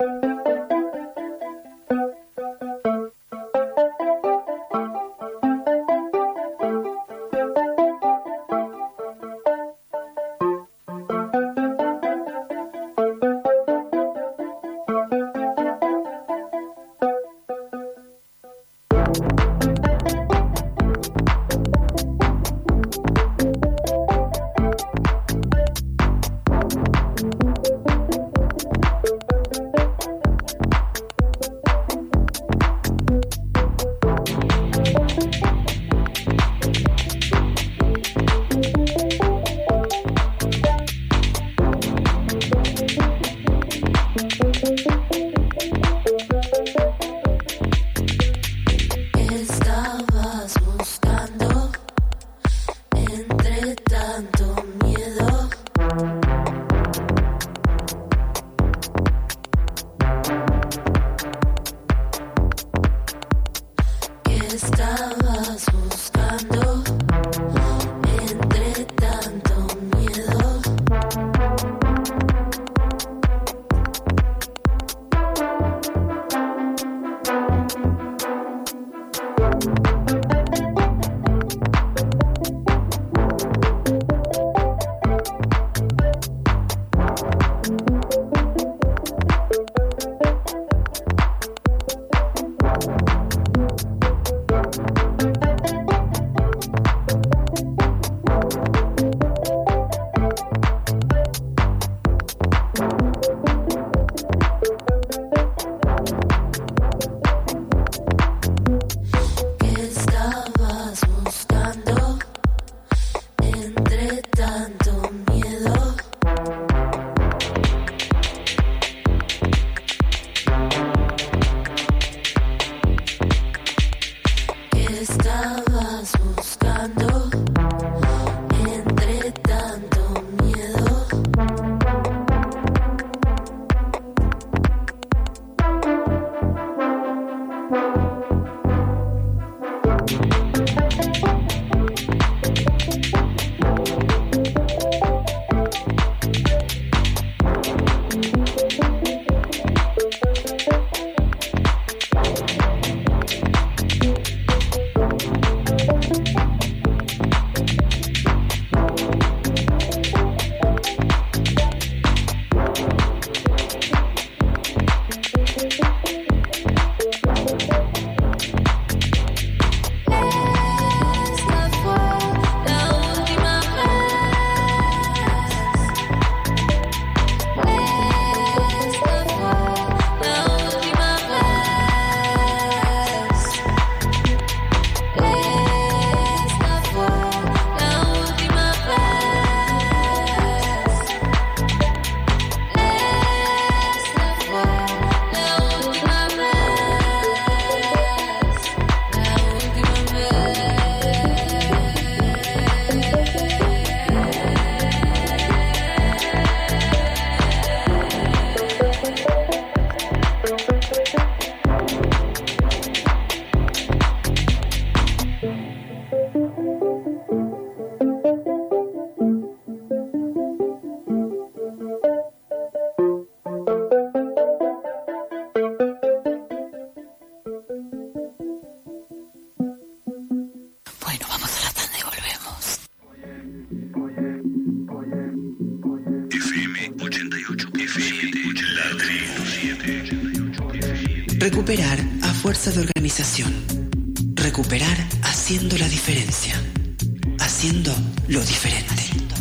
Recuperar a fuerza de organización. Recuperar haciendo la diferencia. Haciendo lo diferente.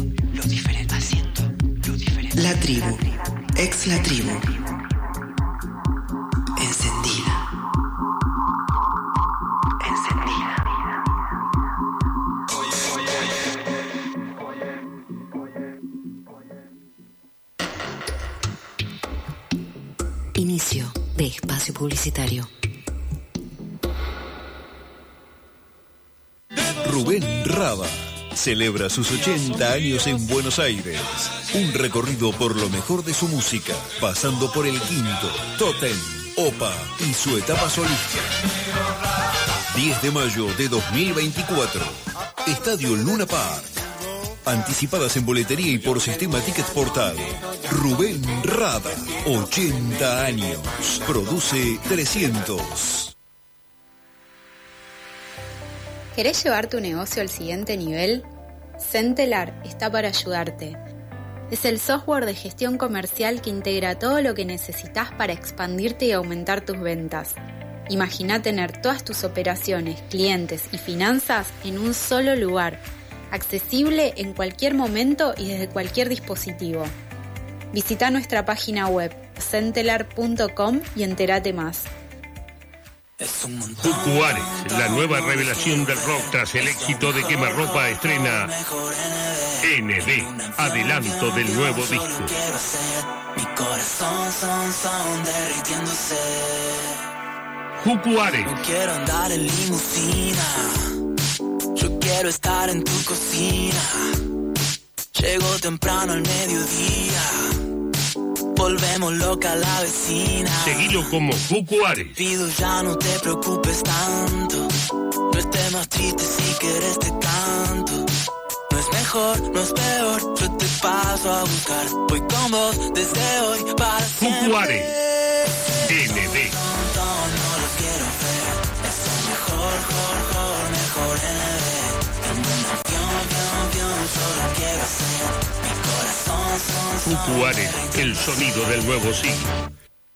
La tribu. Ex la tribu. Encendida. Inicio de espacio publicitario. Rubén Raba celebra sus 80 años en Buenos Aires. Un recorrido por lo mejor de su música, pasando por El Quinto, Totem, Opa y su etapa solista. 10 de mayo de 2024. Estadio Luna Park. Anticipadas en boletería y por sistema Ticket Portal. Rubén Rada, 80 años. Produce 300. ¿Querés llevar tu negocio al siguiente nivel? Centelar está para ayudarte. Es el software de gestión comercial que integra todo lo que necesitas para expandirte y aumentar tus ventas. Imagina tener todas tus operaciones, clientes y finanzas en un solo lugar, accesible en cualquier momento y desde cualquier dispositivo. Visita nuestra página web centelar.com y entérate más. Cucuares, la nueva revelación del rock tras el éxito de Quemarropa, estrena ND, adelanto del nuevo disco. Mi corazón son derritiéndose. Cucuares. No quiero andar en limusina, yo quiero estar en tu cocina. Llego temprano al mediodía, volvemos loca la vecina. Seguilo como Cucuares. Pido ya no te preocupes tanto, no estés más triste si quieres te canto. No es mejor, no es peor, yo te paso a buscar. Voy con vos desde hoy para siempre. Cucuares. ND. No lo quiero ver, es el mejor ND. En un avión, solo quiero ser. Mi corazón Cucuares, el sonido del nuevo siglo.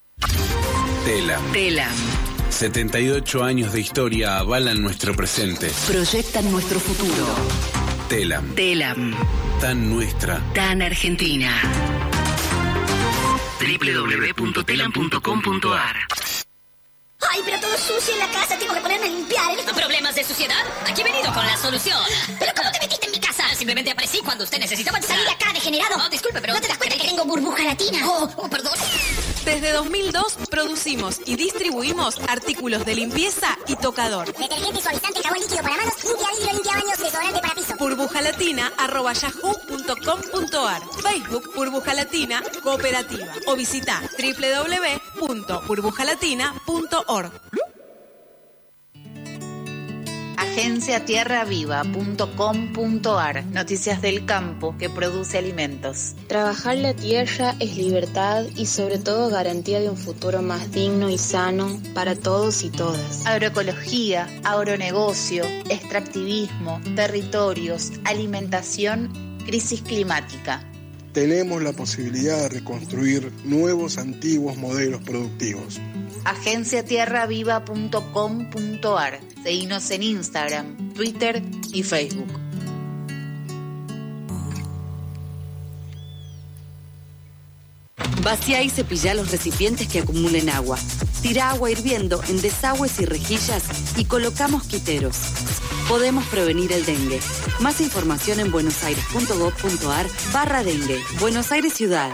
Telam. 78 años de historia avalan nuestro presente. Proyectan nuestro futuro. Telam. Tan nuestra. Tan argentina. www.telam.com.ar. Ay, pero todo sucio en la casa, tengo que ponerme a limpiar. ¿Problemas de suciedad? Aquí he venido con la solución. ¿Pero cómo te metiste en mi casa? Simplemente aparecí cuando usted necesitaba Salí de acá, degenerado. No, disculpe, pero... ¿No te das cuenta que tengo burbuja latina? Oh, perdón. Desde 2002 producimos y distribuimos artículos de limpieza y tocador. Detergente, suavizante, jabón líquido para manos, limpia vidrio, limpia baños, desodorante para piso. burbujalatina@yahoo.com.ar. Facebook Burbuja Latina Cooperativa. O visita www.burbujalatina.org. Agenciatierraviva.com.ar. Noticias del campo que produce alimentos. Trabajar la tierra es libertad y sobre todo garantía de un futuro más digno y sano para todos y todas. Agroecología, agronegocio, extractivismo, territorios, alimentación, crisis climática. Tenemos la posibilidad de reconstruir nuevos, antiguos modelos productivos. Agenciatierraviva.com.ar. Seguinos en Instagram, Twitter y Facebook. Vacía y cepilla los recipientes que acumulen agua. Tira agua hirviendo en desagües y rejillas y coloca mosquiteros. Podemos prevenir el dengue. Más información en buenosaires.gov.ar/dengue. Buenos Aires Ciudad.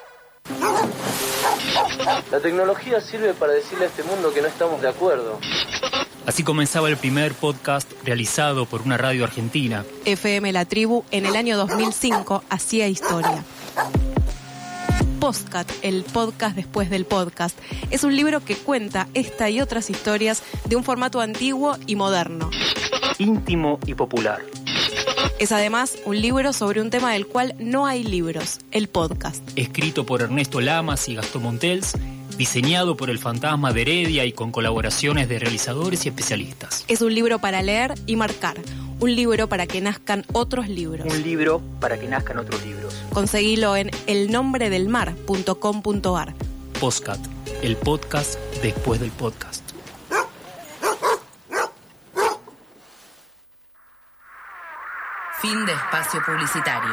La tecnología sirve para decirle a este mundo que no estamos de acuerdo. Así comenzaba el primer podcast realizado por una radio argentina. FM La Tribu en el año 2005 hacía historia. Postcat, el podcast después del podcast, es un libro que cuenta esta y otras historias de un formato antiguo y moderno. Íntimo y popular. Es además un libro sobre un tema del cual no hay libros, el podcast. Escrito por Ernesto Lamas y Gastón Montels, diseñado por el Fantasma de Heredia y con colaboraciones de realizadores y especialistas. Es un libro para leer y marcar, un libro para que nazcan otros libros. Un libro para que nazcan otros libros. Conseguilo en elnombredelmar.com.ar. Postcat, el podcast después del podcast. Fin de espacio publicitario.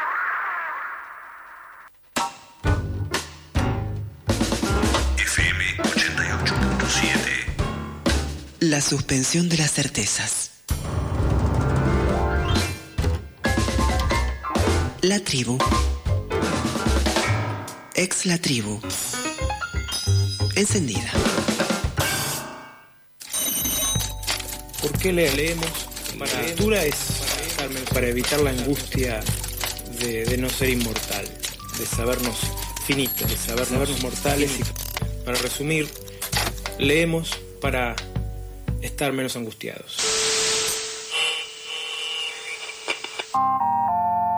FM 88.7. La suspensión de las certezas. La tribu. Ex la tribu. Encendida. ¿Por qué leemos? La lectura es para evitar la angustia de no ser inmortal, de sabernos finitos, de sabernos mortales. Y para resumir, leemos para estar menos angustiados.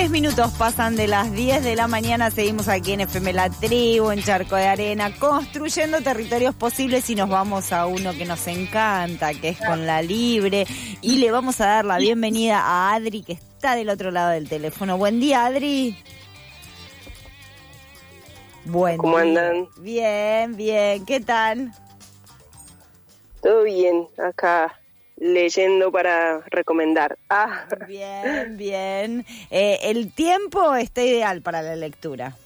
10 minutos pasan de las 10 de la mañana, seguimos aquí en FM La Tribu, en Charco de Arena, construyendo territorios posibles y nos vamos a uno que nos encanta, que es Con la Libre, y le vamos a dar la bienvenida a Adri, que está del otro lado del teléfono. Buen día, Adri. Buen ¿Cómo día. andan? Bien, bien, ¿qué tal? Todo bien, acá leyendo para recomendar. Bien, bien. ¿El tiempo está ideal para la lectura?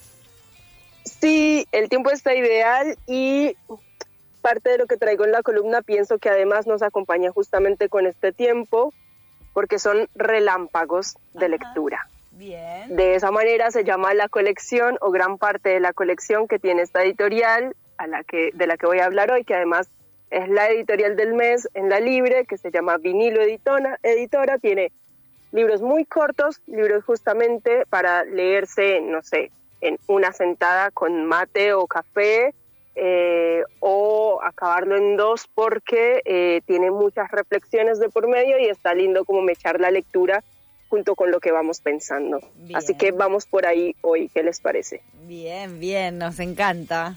Sí, el tiempo está ideal y parte de lo que traigo en la columna pienso que además nos acompaña justamente con este tiempo porque son relámpagos de lectura. Bien. De esa manera se llama la colección o gran parte de la colección que tiene esta editorial de la que voy a hablar hoy, que además es la editorial del mes en La Libre, que se llama Vinilo Editora. Tiene libros muy cortos, libros justamente para leerse, no sé, en una sentada con mate o café, o acabarlo en dos porque tiene muchas reflexiones de por medio y está lindo como mechar la lectura junto con lo que vamos pensando. Bien. Así que vamos por ahí hoy, ¿qué les parece? Bien, bien, nos encanta.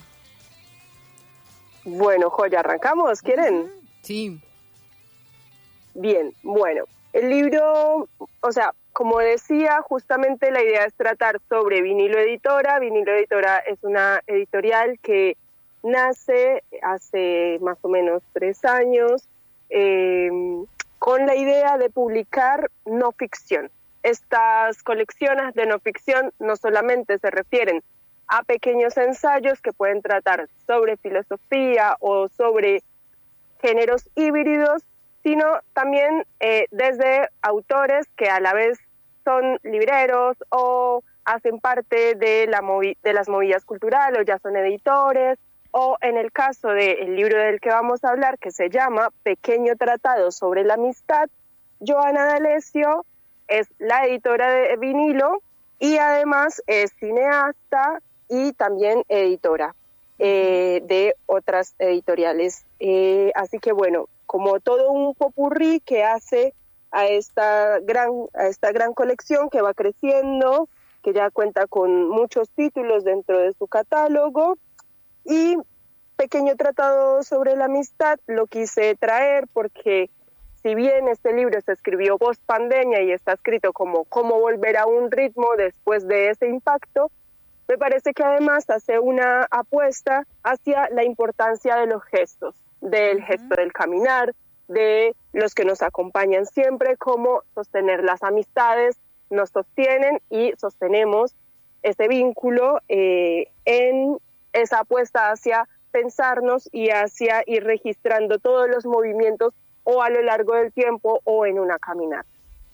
Bueno, Joya, ¿arrancamos? ¿Quieren? Sí. Bien, bueno, el libro, o sea, como decía, justamente la idea es tratar sobre Vinilo Editora. Vinilo Editora es una editorial que nace hace más o menos 3 años con la idea de publicar no ficción. Estas colecciones de no ficción no solamente se refieren a pequeños ensayos que pueden tratar sobre filosofía o sobre géneros híbridos, sino también desde autores que a la vez son libreros o hacen parte de las movidas culturales o ya son editores, o en el caso del libro del que vamos a hablar, que se llama Pequeño Tratado sobre la Amistad, Joana D'Alessio es la editora de Vinilo y además es cineasta y también editora de otras editoriales. Así que bueno, como todo un popurrí que hace a esta gran colección que va creciendo, que ya cuenta con muchos títulos dentro de su catálogo. Y Pequeño Tratado sobre la Amistad lo quise traer porque si bien este libro se escribió post pandemia y está escrito como cómo volver a un ritmo después de ese impacto, me parece que además hace una apuesta hacia la importancia de los gestos, del gesto del caminar, de los que nos acompañan siempre, cómo sostener las amistades, nos sostienen y sostenemos ese vínculo en esa apuesta hacia pensarnos y hacia ir registrando todos los movimientos o a lo largo del tiempo o en una caminata.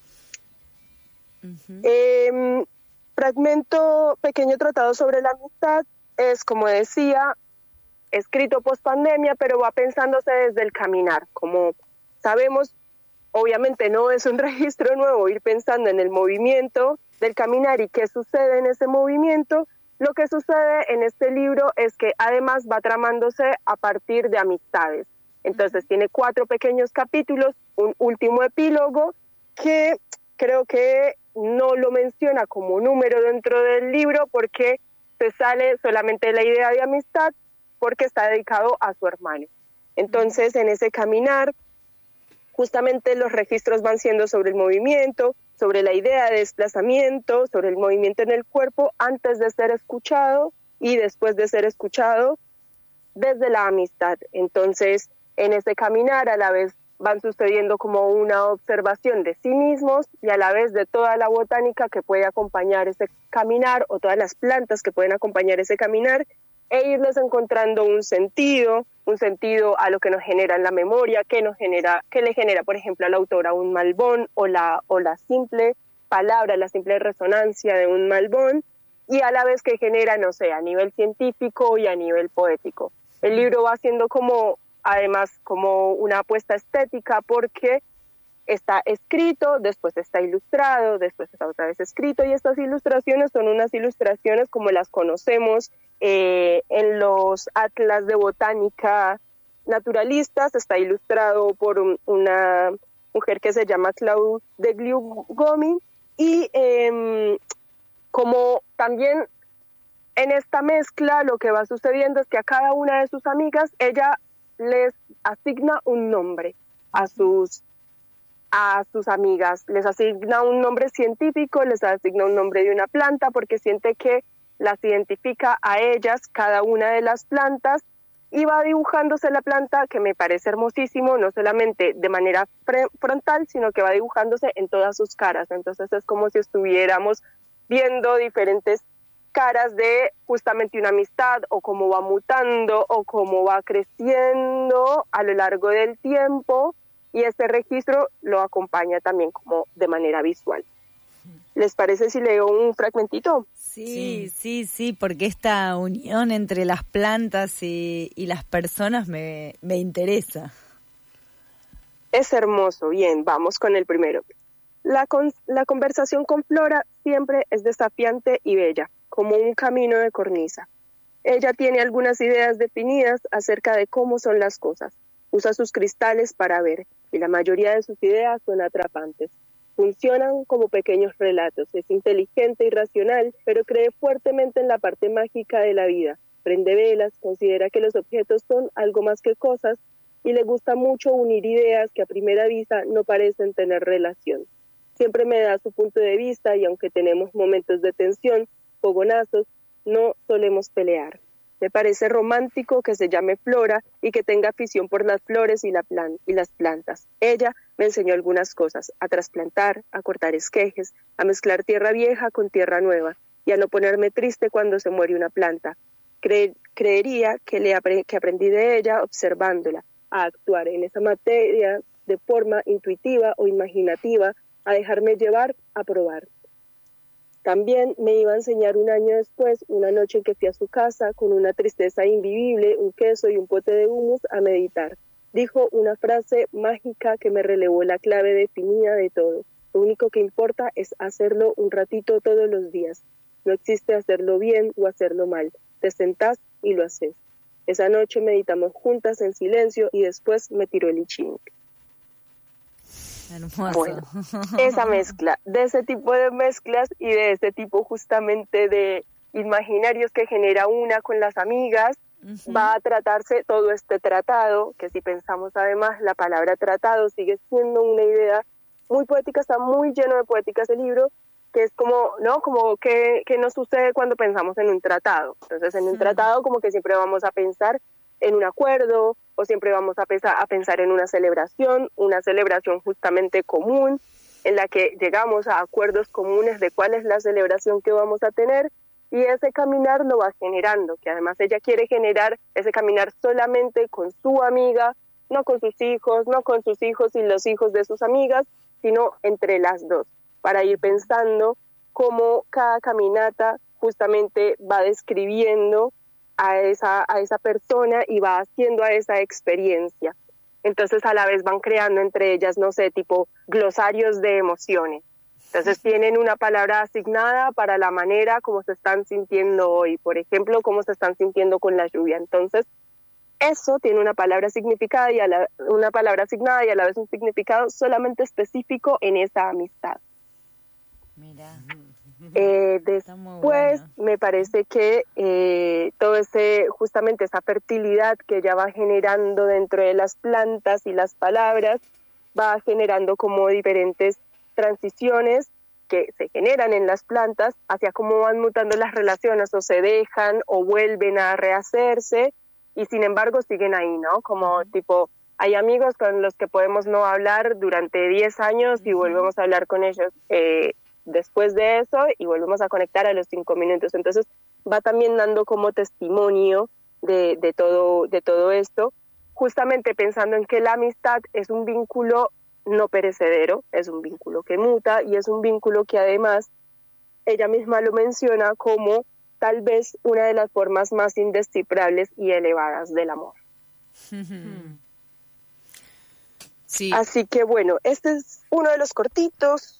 Fragmento Pequeño Tratado sobre la Amistad es, como decía, escrito post pandemia, pero va pensándose desde el caminar. Como sabemos, obviamente no es un registro nuevo ir pensando en el movimiento del caminar y qué sucede en ese movimiento. Lo que sucede en este libro es que además va tramándose a partir de amistades. Entonces tiene 4 pequeños capítulos, un último epílogo que creo que no lo menciona como número dentro del libro porque se sale solamente de la idea de amistad porque está dedicado a su hermano. Entonces en ese caminar justamente los registros van siendo sobre el movimiento, sobre la idea de desplazamiento, sobre el movimiento en el cuerpo antes de ser escuchado y después de ser escuchado desde la amistad. Entonces, en ese caminar a la vez van sucediendo como una observación de sí mismos y a la vez de toda la botánica que puede acompañar ese caminar o todas las plantas que pueden acompañar ese caminar e irles encontrando un sentido a lo que nos genera en la memoria, que le genera, por ejemplo, a la autora un malbón o la simple palabra, la simple resonancia de un malbón, y a la vez que genera, no sé, a nivel científico y a nivel poético. El libro va siendo además como una apuesta estética porque está escrito, después está ilustrado, después está otra vez escrito, y estas ilustraciones son unas ilustraciones como las conocemos en los atlas de botánica naturalistas. Está ilustrado por una mujer que se llama Claude de Gliugomi Y como también en esta mezcla lo que va sucediendo es que a cada una de sus amigas ella les asigna un nombre a sus amigas, les asigna un nombre científico, les asigna un nombre de una planta porque siente que las identifica a ellas, cada una de las plantas, y va dibujándose la planta, que me parece hermosísimo, no solamente de manera frontal, sino que va dibujándose en todas sus caras. Entonces es como si estuviéramos viendo diferentes caras de justamente una amistad, o cómo va mutando, o cómo va creciendo a lo largo del tiempo, y este registro lo acompaña también como de manera visual. ¿Les parece si leo un fragmentito? Sí, porque esta unión entre las plantas y las personas me interesa. Es hermoso. Bien, vamos con el primero. La conversación con Flora siempre es desafiante y bella, como un camino de cornisa. Ella tiene algunas ideas definidas acerca de cómo son las cosas. Usa sus cristales para ver, y la mayoría de sus ideas son atrapantes. Funcionan como pequeños relatos. Es inteligente y racional, pero cree fuertemente en la parte mágica de la vida. Prende velas, considera que los objetos son algo más que cosas, y le gusta mucho unir ideas que a primera vista no parecen tener relación. Siempre me da su punto de vista, y aunque tenemos momentos de tensión, fogonazos, no solemos pelear. Me parece romántico que se llame Flora y que tenga afición por las flores y las plantas. Ella me enseñó algunas cosas: a trasplantar, a cortar esquejes, a mezclar tierra vieja con tierra nueva y a no ponerme triste cuando se muere una planta. Creería que aprendí de ella observándola, a actuar en esa materia de forma intuitiva o imaginativa, a dejarme llevar, a probar. También me iba a enseñar un año después, una noche en que fui a su casa, con una tristeza invivible, un queso y un pote de hummus, a meditar. Dijo una frase mágica que me relevó la clave definida de todo. Lo único que importa es hacerlo un ratito todos los días. No existe hacerlo bien o hacerlo mal. Te sentás y lo haces. Esa noche meditamos juntas en silencio y después me tiró el I Ching. Hermoso. Bueno, esa mezcla, de ese tipo de mezclas y de ese tipo justamente de imaginarios que genera una con las amigas, va a tratarse todo este tratado, que si pensamos además, la palabra tratado sigue siendo una idea muy poética, está muy lleno de poética ese libro, que es como, ¿no? Como que nos sucede cuando pensamos en un tratado. Entonces, en un tratado como que siempre vamos a pensar en un acuerdo, o siempre vamos a pensar en una celebración justamente común, en la que llegamos a acuerdos comunes de cuál es la celebración que vamos a tener, y ese caminar lo va generando, que además ella quiere generar ese caminar solamente con su amiga, no con sus hijos y los hijos de sus amigas, sino entre las dos, para ir pensando cómo cada caminata justamente va describiendo a esa persona y va haciendo a esa experiencia. Entonces a la vez van creando entre ellas, no sé, tipo glosarios de emociones. Entonces tienen una palabra asignada para la manera como se están sintiendo hoy, por ejemplo, cómo se están sintiendo con la lluvia. Entonces eso tiene una palabra significada una palabra asignada y a la vez un significado solamente específico en esa amistad. Mira. Después me parece que justamente esa fertilidad que ella va generando dentro de las plantas y las palabras va generando como diferentes transiciones que se generan en las plantas hacia cómo van mutando las relaciones, o se dejan o vuelven a rehacerse, y sin embargo siguen ahí, ¿no? Como tipo, hay amigos con los que podemos no hablar durante 10 años y volvemos a hablar con ellos después de eso y volvemos a conectar a los 5 minutos. Entonces va también dando como testimonio de todo esto, justamente pensando en que la amistad es un vínculo no perecedero, es un vínculo que muta, y es un vínculo que además ella misma lo menciona como tal vez una de las formas más indescifrables y elevadas del amor. Sí. Así que bueno, este es uno de los cortitos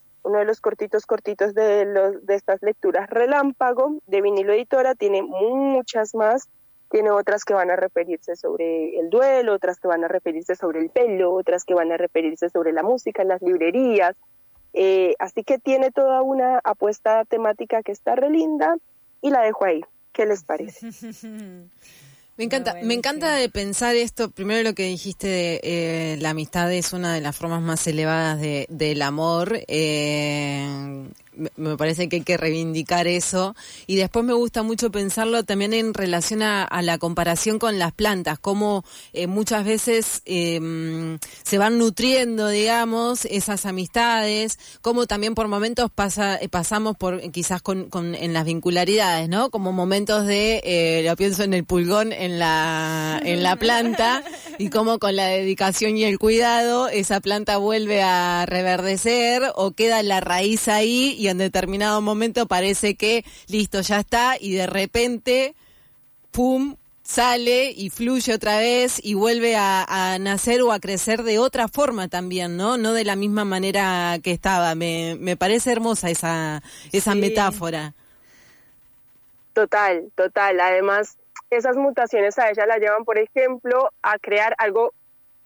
de estas lecturas relámpago de Vinilo Editora. Tiene muchas más, tiene otras que van a referirse sobre el duelo, otras que van a referirse sobre el pelo, otras que van a referirse sobre la música en las librerías, Así que tiene toda una apuesta temática que está re linda y la dejo ahí. ¿Qué les parece? Me encanta de pensar esto. Primero lo que dijiste de la amistad es una de las formas más elevadas del amor. Me parece que hay que reivindicar eso. Y después me gusta mucho pensarlo también en relación a la comparación con las plantas, cómo muchas veces se van nutriendo, digamos, esas amistades, cómo también por momentos pasamos por quizás en las vincularidades, ¿no? Como momentos de, lo pienso en el pulgón en la planta, y cómo con la dedicación y el cuidado esa planta vuelve a reverdecer o queda la raíz ahí, y en determinado momento parece que listo, ya está, y de repente pum, sale y fluye otra vez y vuelve a nacer o a crecer de otra forma también, ¿no? No de la misma manera que estaba. Me parece hermosa esa metáfora. Total. Además, esas mutaciones a ella la llevan, por ejemplo, a crear algo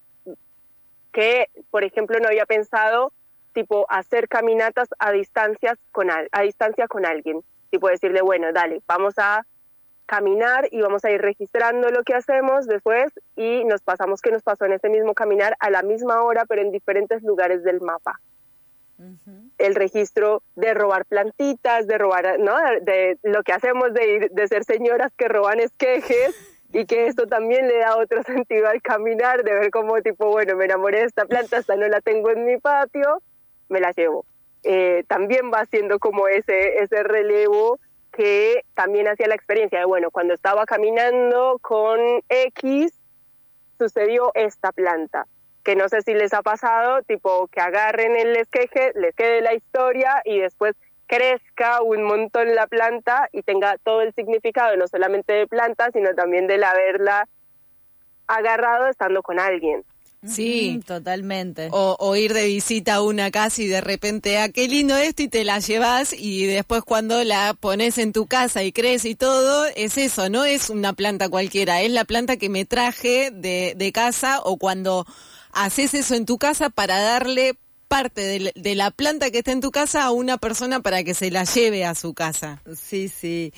que, por ejemplo, no había pensado, tipo hacer caminatas a distancia con alguien. Tipo decirle, bueno, dale, vamos a caminar y vamos a ir registrando lo que hacemos después, y nos pasó en ese mismo caminar a la misma hora, pero en diferentes lugares del mapa. El registro de robar plantitas, de robar, ¿no? De lo que hacemos de ser señoras que roban esquejes, y que esto también le da otro sentido al caminar, de ver cómo tipo, bueno, me enamoré de esta planta, hasta no la tengo en mi patio, me la llevo. También va haciendo como ese relevo que también hacía la experiencia de, bueno, cuando estaba caminando con X, sucedió esta planta. Que no sé si les ha pasado, tipo que agarren el esqueje, les quede la historia y después crezca un montón la planta y tenga todo el significado, no solamente de planta, sino también del haberla agarrado estando con alguien. Sí, totalmente. O ir de visita a una casa y de repente, qué lindo esto, y te la llevas, y después cuando la pones en tu casa y crece y todo, es eso, no es una planta cualquiera, es la planta que me traje de casa, o cuando haces eso en tu casa para darle parte de la planta que está en tu casa a una persona para que se la lleve a su casa. Sí.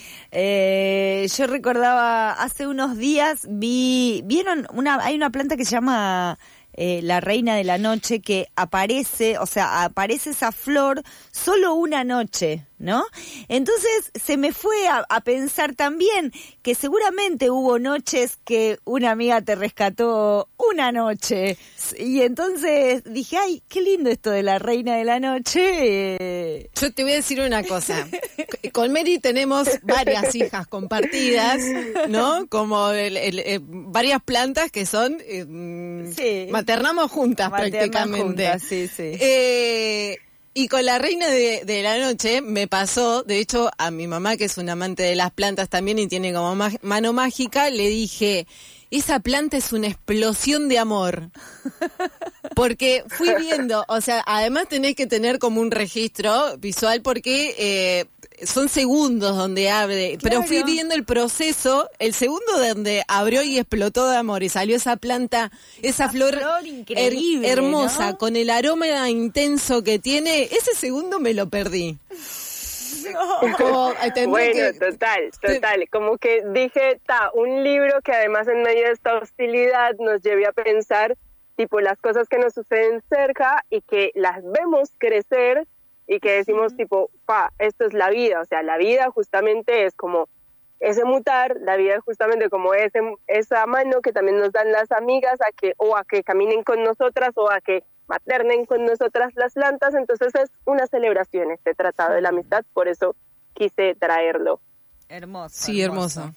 Yo recordaba, hace unos días vieron hay una planta que se llama la reina de la noche, que aparece esa flor solo una noche, ¿no? Entonces se me fue a pensar también que seguramente hubo noches que una amiga te rescató una noche, y entonces dije, ay, qué lindo esto de la reina de la noche. Yo te voy a decir una cosa, con Mary tenemos varias hijas compartidas, ¿no? Como varias plantas que son maternamos juntas prácticamente. Juntas, sí. Y con la reina de la noche me pasó, de hecho, a mi mamá, que es una amante de las plantas también y tiene como mano mágica, le dije, esa planta es una explosión de amor. Porque fui viendo, o sea, además tenés que tener como un registro visual porque son segundos donde abre, claro. Pero fui viendo el proceso, el segundo donde abrió y explotó de amor y salió esa planta, esa flor increíble, hermosa, ¿no? Con el aroma intenso que tiene, ese segundo me lo perdí. No. Bueno, total. Como que dije, un libro que además en medio de esta hostilidad nos lleve a pensar, tipo, las cosas que nos suceden cerca y que las vemos crecer y que decimos, tipo, esto es la vida. O sea, la vida justamente es como ese mutar, la vida es justamente como esa mano que también nos dan las amigas a que caminen con nosotras o a que maternen con nosotras las plantas. Entonces es una celebración este tratado de la amistad, por eso quise traerlo. Hermoso. Sí, hermoso.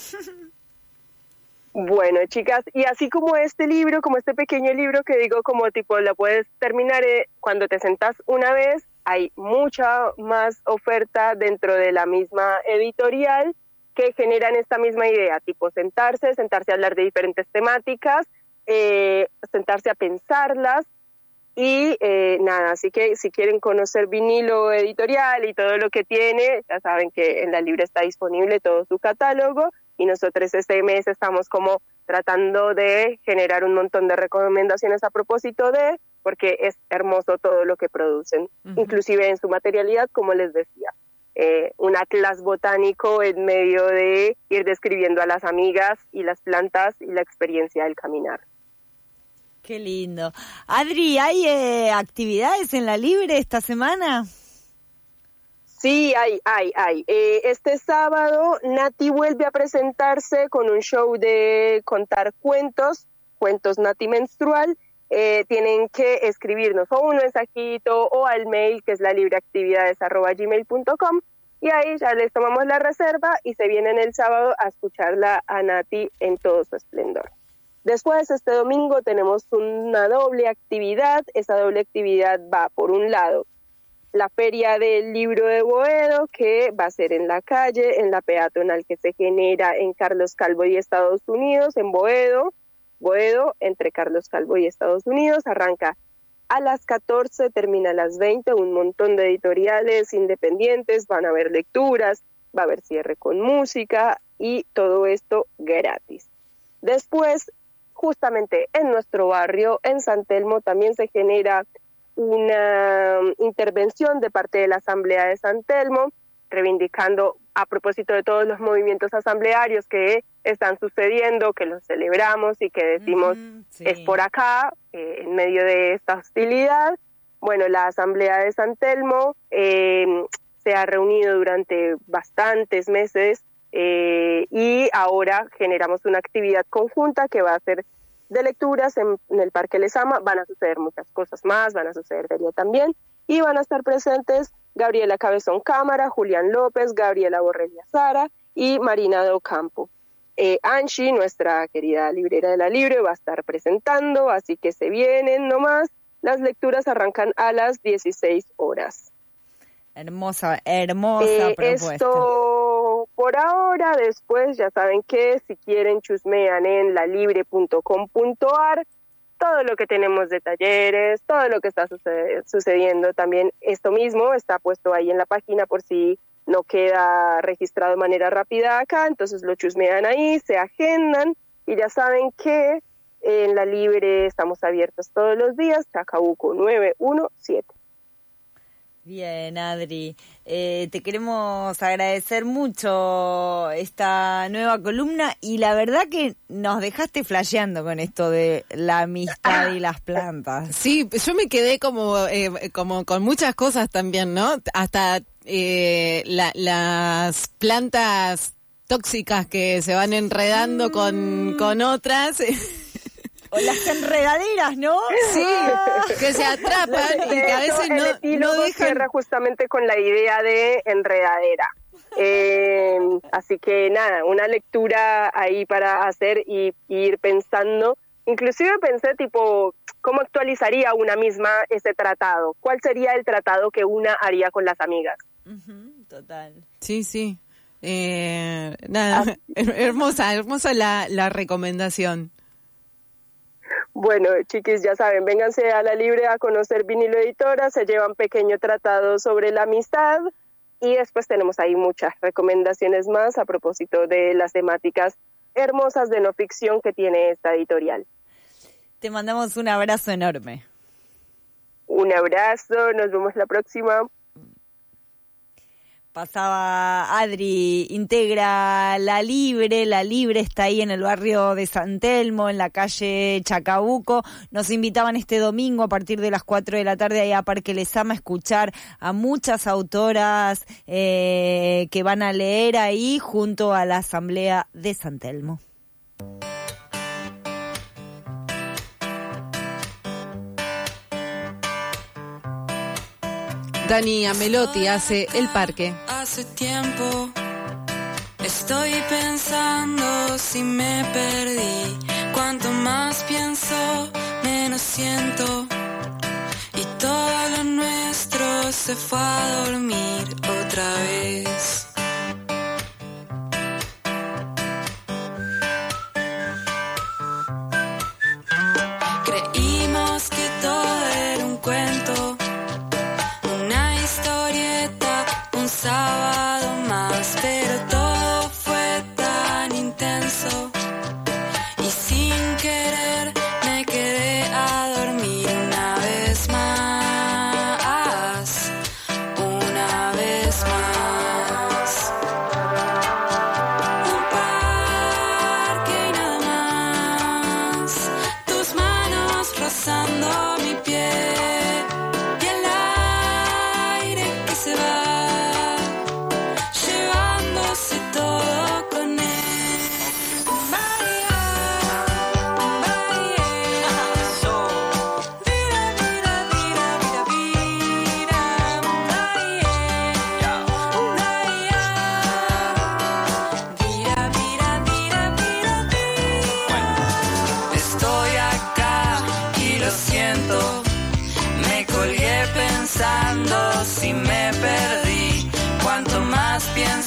Bueno, chicas, y así como este libro, como este pequeño libro que digo, como tipo lo puedes terminar cuando te sentás una vez, hay mucha más oferta dentro de la misma editorial que generan esta misma idea, tipo sentarse a hablar de diferentes temáticas, sentarse a pensarlas. Y así que si quieren conocer Vinilo Editorial y todo lo que tiene, ya saben que en la Libre está disponible todo su catálogo, y nosotros este mes estamos como tratando de generar un montón de recomendaciones a propósito de, porque es hermoso todo lo que producen, inclusive en su materialidad, como les decía. Un atlas botánico en medio de ir describiendo a las amigas y las plantas y la experiencia del caminar. Qué lindo. Adri, ¿hay actividades en la Libre esta semana? Sí, hay. Este sábado Nati vuelve a presentarse con un show de contar cuentos Nati Menstrual. Tienen que escribirnos o un mensajito o al mail que es lalibreactividades@gmail.com y ahí ya les tomamos la reserva y se vienen el sábado a escucharla a Nati en todo su esplendor. Después, este domingo tenemos una doble actividad. Esa doble actividad va, por un lado, la Feria del Libro de Boedo, que va a ser en la calle, en la peatonal que se genera en Carlos Calvo y Estados Unidos, en Boedo, entre Carlos Calvo y Estados Unidos. Arranca a las 14, termina a las 20, un montón de editoriales independientes, van a haber lecturas, va a haber cierre con música y todo esto gratis. Después, justamente en nuestro barrio, en San Telmo, también se genera una intervención de parte de la Asamblea de San Telmo, reivindicando a propósito de todos los movimientos asamblearios que están sucediendo, que los celebramos y que decimos es por acá, en medio de esta hostilidad. Bueno, la Asamblea de San Telmo se ha reunido durante bastantes meses y ahora generamos una actividad conjunta que va a ser de lecturas en el Parque Lezama. Van a suceder muchas cosas más, van a suceder feria también, y van a estar presentes Gabriela Cabezón Cámara, Julián López, Gabriela Borrelia Sara y Marina de Ocampo. Angie, nuestra querida librera de la Libre, va a estar presentando, así que se vienen nomás. Las lecturas arrancan a las 16 horas. Hermosa propuesta. Esto por ahora. Después ya saben que si quieren chusmean en lalibre.com.ar todo lo que tenemos de talleres, todo lo que está sucediendo también. Esto mismo está puesto ahí en la página por si no queda registrado de manera rápida acá, entonces lo chusmean ahí, se agendan y ya saben que en la Libre estamos abiertos todos los días, Chacabuco 917. Bien, Adri, te queremos agradecer mucho esta nueva columna y la verdad que nos dejaste flasheando con esto de la amistad y las plantas. Sí, yo me quedé como con muchas cosas también, ¿no? Hasta las plantas tóxicas que se van enredando con otras. O las enredaderas, ¿no? Sí, que se atrapan y que a veces no dejan. Cierra justamente con la idea de enredadera. Así que nada, una lectura ahí para hacer y ir pensando. Inclusive pensé tipo, ¿cómo actualizaría una misma ese tratado? ¿Cuál sería el tratado que una haría con las amigas? Total. Sí. Nada, hermosa la recomendación. Bueno, chiquis, ya saben, vénganse a la Libre a conocer Vinilo Editora, se llevan pequeño tratado sobre la amistad y después tenemos ahí muchas recomendaciones más a propósito de las temáticas hermosas de no ficción que tiene esta editorial. Te mandamos un abrazo enorme. Un abrazo, nos vemos la próxima. Pasaba Adri, integra La Libre está ahí en el barrio de San Telmo, en la calle Chacabuco. Nos invitaban este domingo a partir de las 4 de la tarde ahí a Parque Lezama a escuchar a muchas autoras que van a leer ahí junto a la Asamblea de San Telmo. Dani Amelotti hace El Parque. Hace tiempo estoy pensando si me perdí. Cuanto más pienso, menos siento. Y todo lo nuestro se fue a dormir otra vez. Creímos que todo era un cuento, un sábado más, pero todo fue tan intenso y sin querer me quedé a dormir una vez.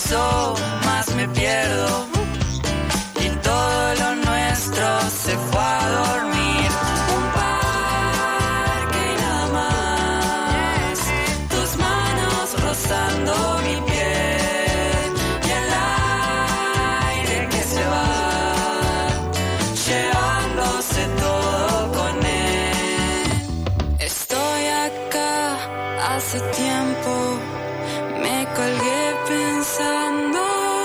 avanzo, más me pierdo. Y todo lo nuestro se fue a dormir. Un parque y nada más. Tus manos rozando mi piel. Y el aire que se va, llevándose todo con él. Estoy acá hace tiempo. Me colgué pensando.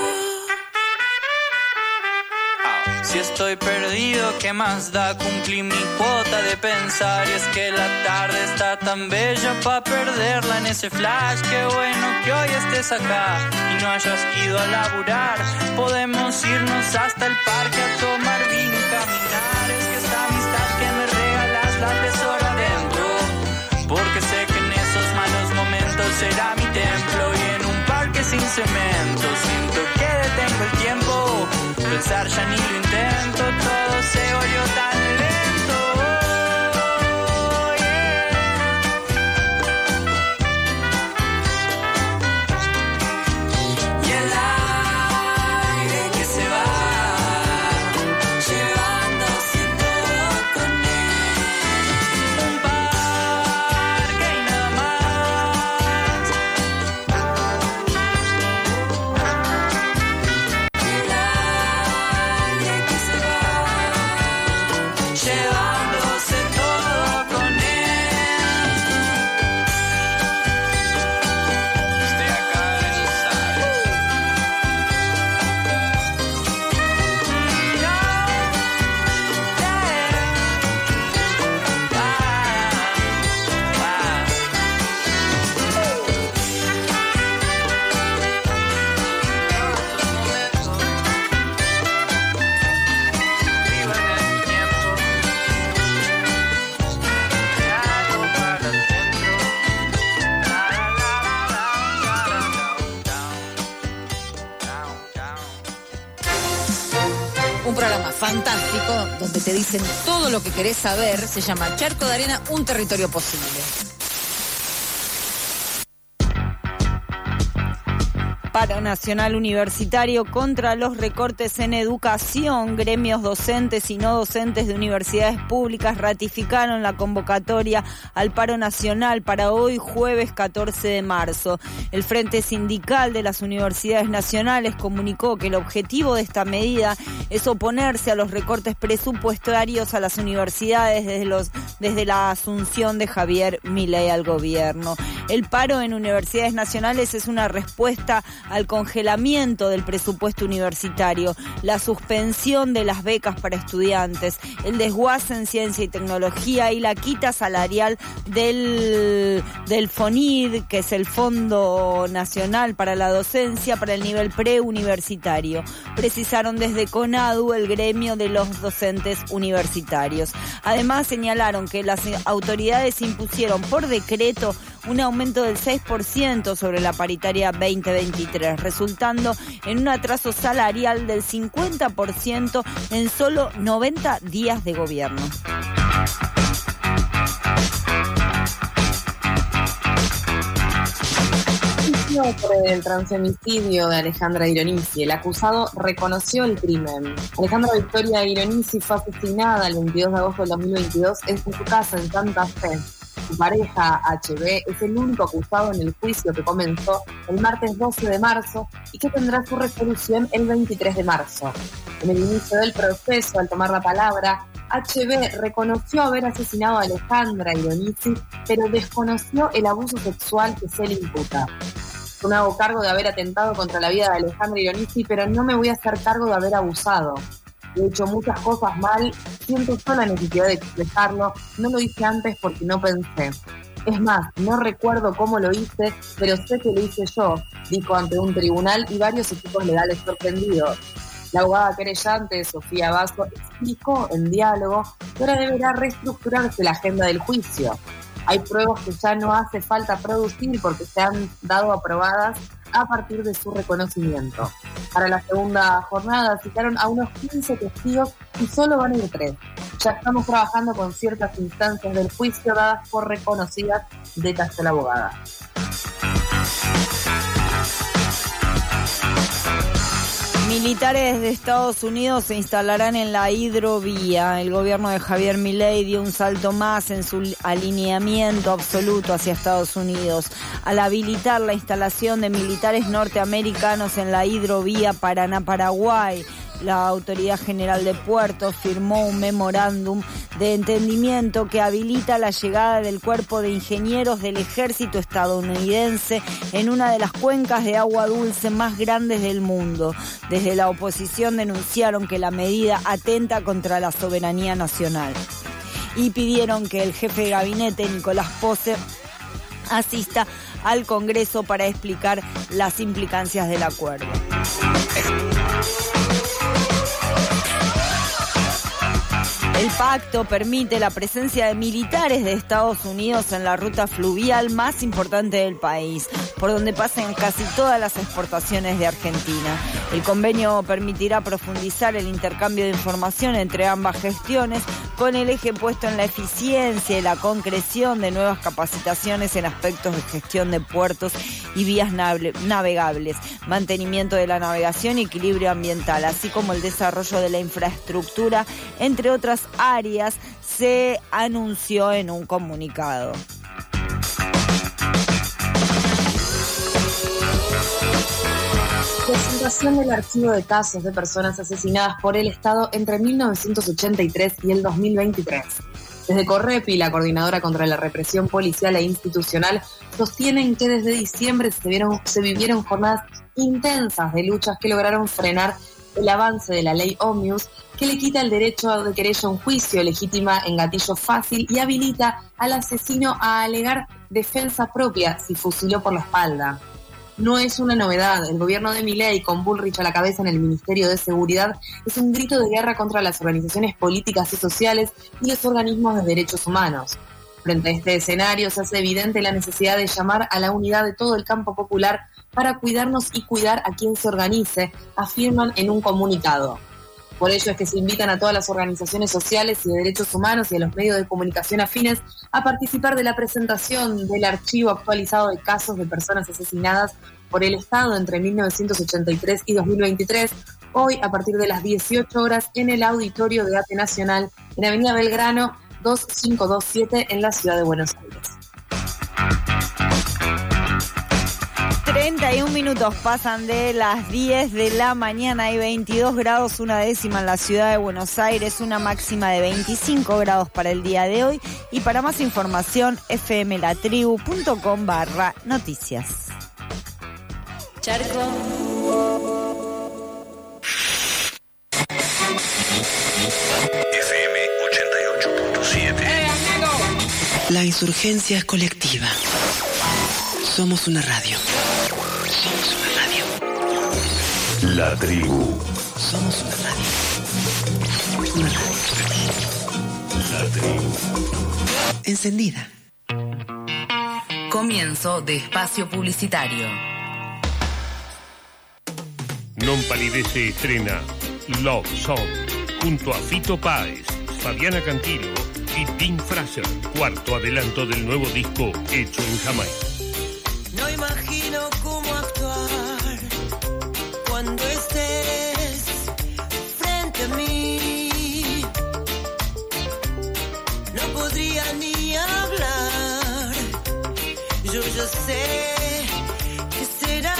Si estoy perdido, ¿qué más da? Cumplí mi cuota de pensar. Y es que la tarde está tan bella pa' perderla en ese flash. Qué bueno que hoy estés acá y no hayas ido a laburar. Podemos irnos hasta el parque a tomar vino y caminar. Es que esta amistad que me regalas la atesoro adentro, porque sé que en esos malos momentos será mi templo. Y en un parque sin cemento siento que detengo el tiempo. Pensar ya ni lo intento, todo se volvió tan lento. Y el aire que se va, llevándose todo con él. Un parque y nada más. El aire que se va, llevándose todo con él. Estoy acá en los aires. Un programa fantástico donde te dicen todo lo que querés saber. Se llama Charco de Arena, un territorio posible. Paro nacional universitario contra los recortes en educación. Gremios docentes y no docentes de universidades públicas ratificaron la convocatoria al paro nacional para hoy, jueves 14 de marzo. El Frente Sindical de las Universidades Nacionales comunicó que el objetivo de esta medida es oponerse a los recortes presupuestarios a las universidades desde la asunción de Javier Milei al gobierno. El paro en universidades nacionales es una respuesta al congelamiento del presupuesto universitario, la suspensión de las becas para estudiantes, el desguace en ciencia y tecnología y la quita salarial del FONID, que es el Fondo Nacional para la Docencia para el nivel preuniversitario. Precisaron desde CONADU, el gremio de los docentes universitarios. Además, señalaron que las autoridades impusieron por decreto un aumento del 6% sobre la paritaria 2023, resultando en un atraso salarial del 50% en solo 90 días de gobierno. Por el transfemicidio de Alejandra Ironici, el acusado reconoció el crimen. Alejandra Victoria Ironici fue asesinada el 22 de agosto del 2022 en su casa en Santa Fe. Su pareja, HB, es el único acusado en el juicio que comenzó el martes 12 de marzo y que tendrá su resolución el 23 de marzo. En el inicio del proceso, al tomar la palabra, HB reconoció haber asesinado a Alejandra Ironici, pero desconoció el abuso sexual que se le imputa. Yo me hago cargo de haber atentado contra la vida de Alejandra Ironici, pero no me voy a hacer cargo de haber abusado. He hecho muchas cosas mal, siento sola la necesidad de expresarlo, no lo hice antes porque no pensé. Es más, no recuerdo cómo lo hice, pero sé que lo hice yo, dijo ante un tribunal y varios equipos legales sorprendidos. La abogada querellante, Sofía Basso, explicó en diálogo que ahora deberá reestructurarse la agenda del juicio. Hay pruebas que ya no hace falta producir porque se han dado aprobadas a partir de su reconocimiento. Para la segunda jornada citaron a unos 15 testigos y solo van a ir 3. Ya estamos trabajando con ciertas instancias del juicio dadas por reconocidas, detalló la abogada. Militares de Estados Unidos se instalarán en la hidrovía. El gobierno de Javier Milei dio un salto más en su alineamiento absoluto hacia Estados Unidos al habilitar la instalación de militares norteamericanos en la hidrovía Paraná-Paraguay. La Autoridad General de Puertos firmó un memorándum de entendimiento que habilita la llegada del Cuerpo de Ingenieros del Ejército estadounidense en una de las cuencas de agua dulce más grandes del mundo. Desde la oposición denunciaron que la medida atenta contra la soberanía nacional y pidieron que el jefe de gabinete, Nicolás Pose, asista al Congreso para explicar las implicancias del acuerdo. El pacto permite la presencia de militares de Estados Unidos en la ruta fluvial más importante del país, por donde pasan casi todas las exportaciones de Argentina. El convenio permitirá profundizar el intercambio de información entre ambas gestiones, con el eje puesto en la eficiencia y la concreción de nuevas capacitaciones en aspectos de gestión de puertos y vías navegables, mantenimiento de la navegación y equilibrio ambiental, así como el desarrollo de la infraestructura, entre otras áreas, se anunció en un comunicado. Presentación del archivo de casos de personas asesinadas por el Estado entre 1983 y el 2023. Desde Correpi, la Coordinadora contra la Represión Policial e Institucional, sostienen que desde diciembre se vivieron jornadas intensas de luchas que lograron frenar el avance de la ley Ómnibus, que le quita el derecho de querella a un juicio, legitima en gatillo fácil y habilita al asesino a alegar defensa propia si fusiló por la espalda. No es una novedad. El gobierno de Milei, con Bullrich a la cabeza en el Ministerio de Seguridad, es un grito de guerra contra las organizaciones políticas y sociales y los organismos de derechos humanos. Frente a este escenario, se hace evidente la necesidad de llamar a la unidad de todo el campo popular para cuidarnos y cuidar a quien se organice, afirman en un comunicado. Por ello es que se invitan a todas las organizaciones sociales y de derechos humanos y a los medios de comunicación afines a participar de la presentación del archivo actualizado de casos de personas asesinadas por el Estado entre 1983 y 2023, hoy a partir de las 18 horas en el Auditorio de Arte Nacional en Avenida Belgrano 2527 en la ciudad de Buenos Aires. 31 minutos pasan de las 10 de la mañana, hay 22 grados, una décima en la ciudad de Buenos Aires, una máxima de 25 grados para el día de hoy. Y para más información, fmlatribu.com/noticias. Charco. FM 88.7. La insurgencia es colectiva. Somos una radio. Somos una radio. La tribu. Somos una radio. Una radio. La tribu. Encendida. Comienzo de espacio publicitario. Non Palidece estrena Love Song junto a Fito Páez, Fabiana Cantilo y Tim Fraser, cuarto adelanto del nuevo disco hecho en Jamaica. No imagino cómo actuar cuando estés frente a mí. No podría ni hablar. Yo ya sé que será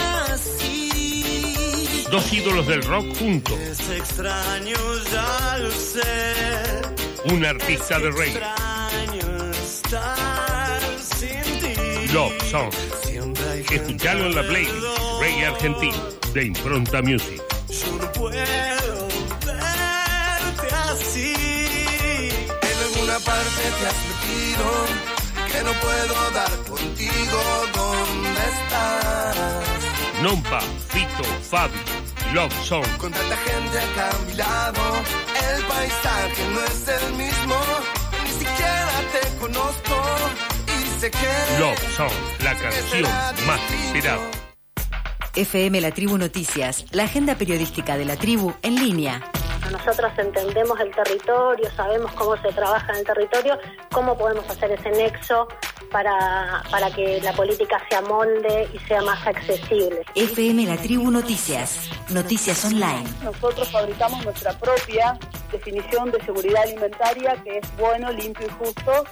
así. Dos ídolos del rock juntos. Es extraño, ya lo sé. Un artista de reggae. Extraño estar sin ti. Love Song. Escuchalo en la playlist Reggae Argentino de Impronta Music. Yo no puedo verte así. En alguna parte te has metido que no puedo dar contigo. ¿Dónde estás? Nompa, Fito, Fabi, Love Song. Con tanta gente acá a mi lado, el paisaje no es el mismo. Ni siquiera te conozco. Love Song, la canción más esperada. FM La Tribu Noticias, la agenda periodística de La Tribu en línea. nosotros entendemos el territorio, sabemos cómo se trabaja en el territorio, cómo podemos hacer ese nexo para que la política se amolde y sea más accesible. FM La Tribu Noticias, noticias online. Nosotros fabricamos nuestra propia definición de seguridad alimentaria, que es bueno, limpio y justo.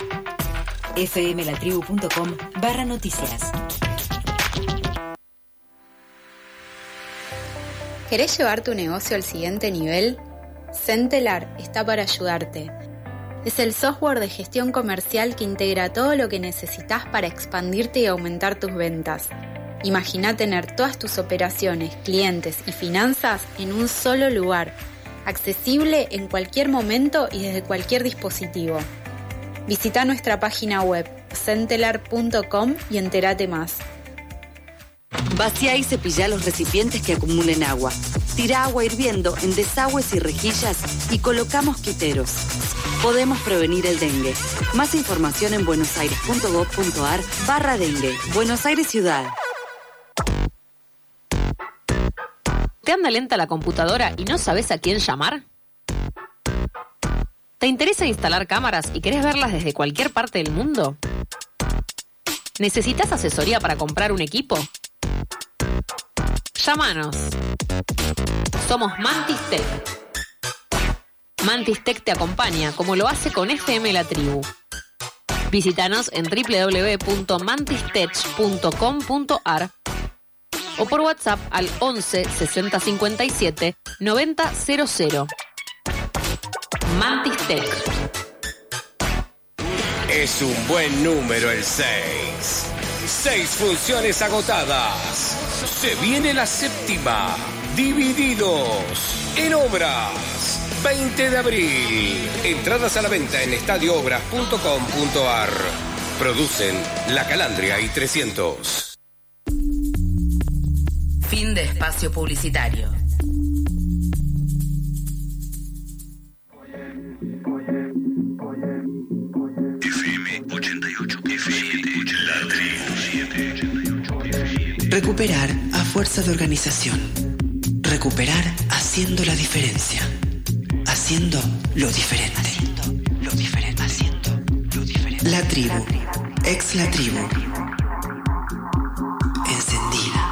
fmlatribu.com/noticias. ¿Querés llevar tu negocio al siguiente nivel? Centelar está para ayudarte. Es el software de gestión comercial que integra todo lo que necesitas para expandirte y aumentar tus ventas. Imagina tener todas tus operaciones, clientes y finanzas en un solo lugar, accesible en cualquier momento y desde cualquier dispositivo. Visita nuestra página web centelar.com y entérate más. Vacía y cepilla los recipientes que acumulen agua. Tira agua hirviendo en desagües y rejillas y coloca mosquiteros. Podemos prevenir el dengue. Más información en buenosaires.gov.ar/dengue. Buenos Aires Ciudad. ¿Te anda lenta la computadora y no sabes a quién llamar? ¿Te interesa instalar cámaras y querés verlas desde cualquier parte del mundo? ¿Necesitas asesoría para comprar un equipo? Llámanos. Somos Mantis Tech. Mantis Tech te acompaña como lo hace con FM La Tribu. Visítanos en www.mantistech.com.ar o por WhatsApp al 11 60 57 90 00. Mantis Tech. Es un buen número el 6. 6 funciones agotadas. Se viene la séptima. Divididos. En Obras. 20 de abril. Entradas a la venta en estadioobras.com.ar. Producen La Calandria y 300. Fin de espacio publicitario. FM 88, FM La Tribu. Recuperar a fuerza de organización. Recuperar haciendo la diferencia. Haciendo lo diferente. La Tribu. Ex La Tribu. Encendida.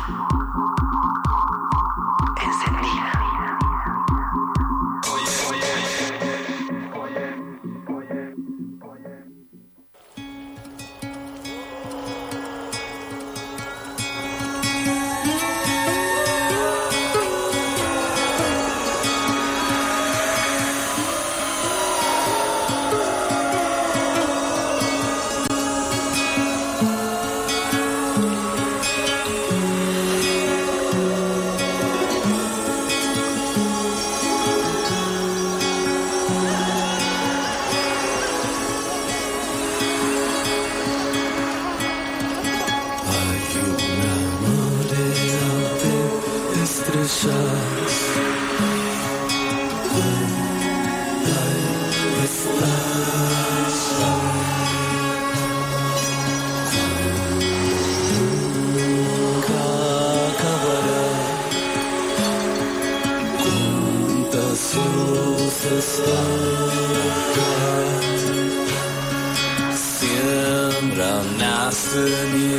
Siembra, nacen y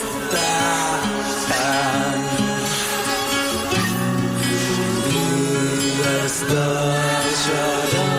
estallan. Vida estallará.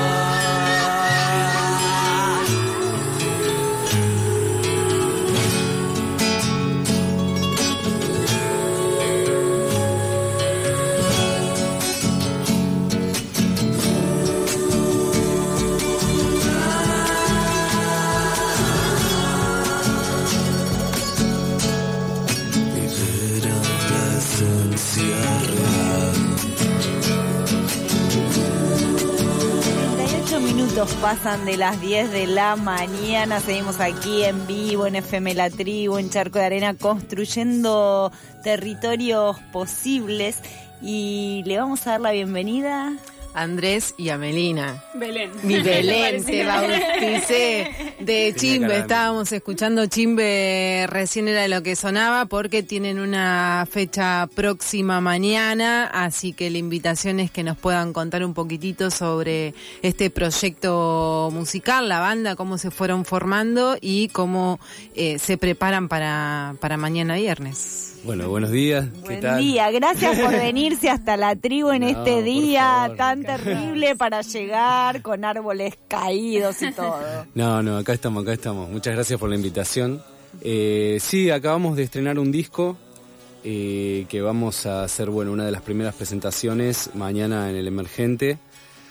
Pasan de las 10 de la mañana, seguimos aquí en vivo en FM La Tribu, en Charco de Arena, construyendo territorios posibles, y le vamos a dar la bienvenida Andrés y a Melina. Belén. Mi Belén, te bauticé de Chimbe. Estábamos escuchando Chimbe, recién era lo que sonaba, porque tienen una fecha próxima mañana, así que la invitación es que nos puedan contar un poquitito sobre este proyecto musical, la banda, cómo se fueron formando y cómo se preparan para mañana viernes. Bueno, buenos días. ¿Qué tal? Buen día, gracias por venirse hasta la tribu en este día tan terrible para llegar con árboles caídos y todo. No, acá estamos. Muchas gracias por la invitación. Sí, acabamos de estrenar un disco que vamos a hacer, una de las primeras presentaciones mañana en el Emergente.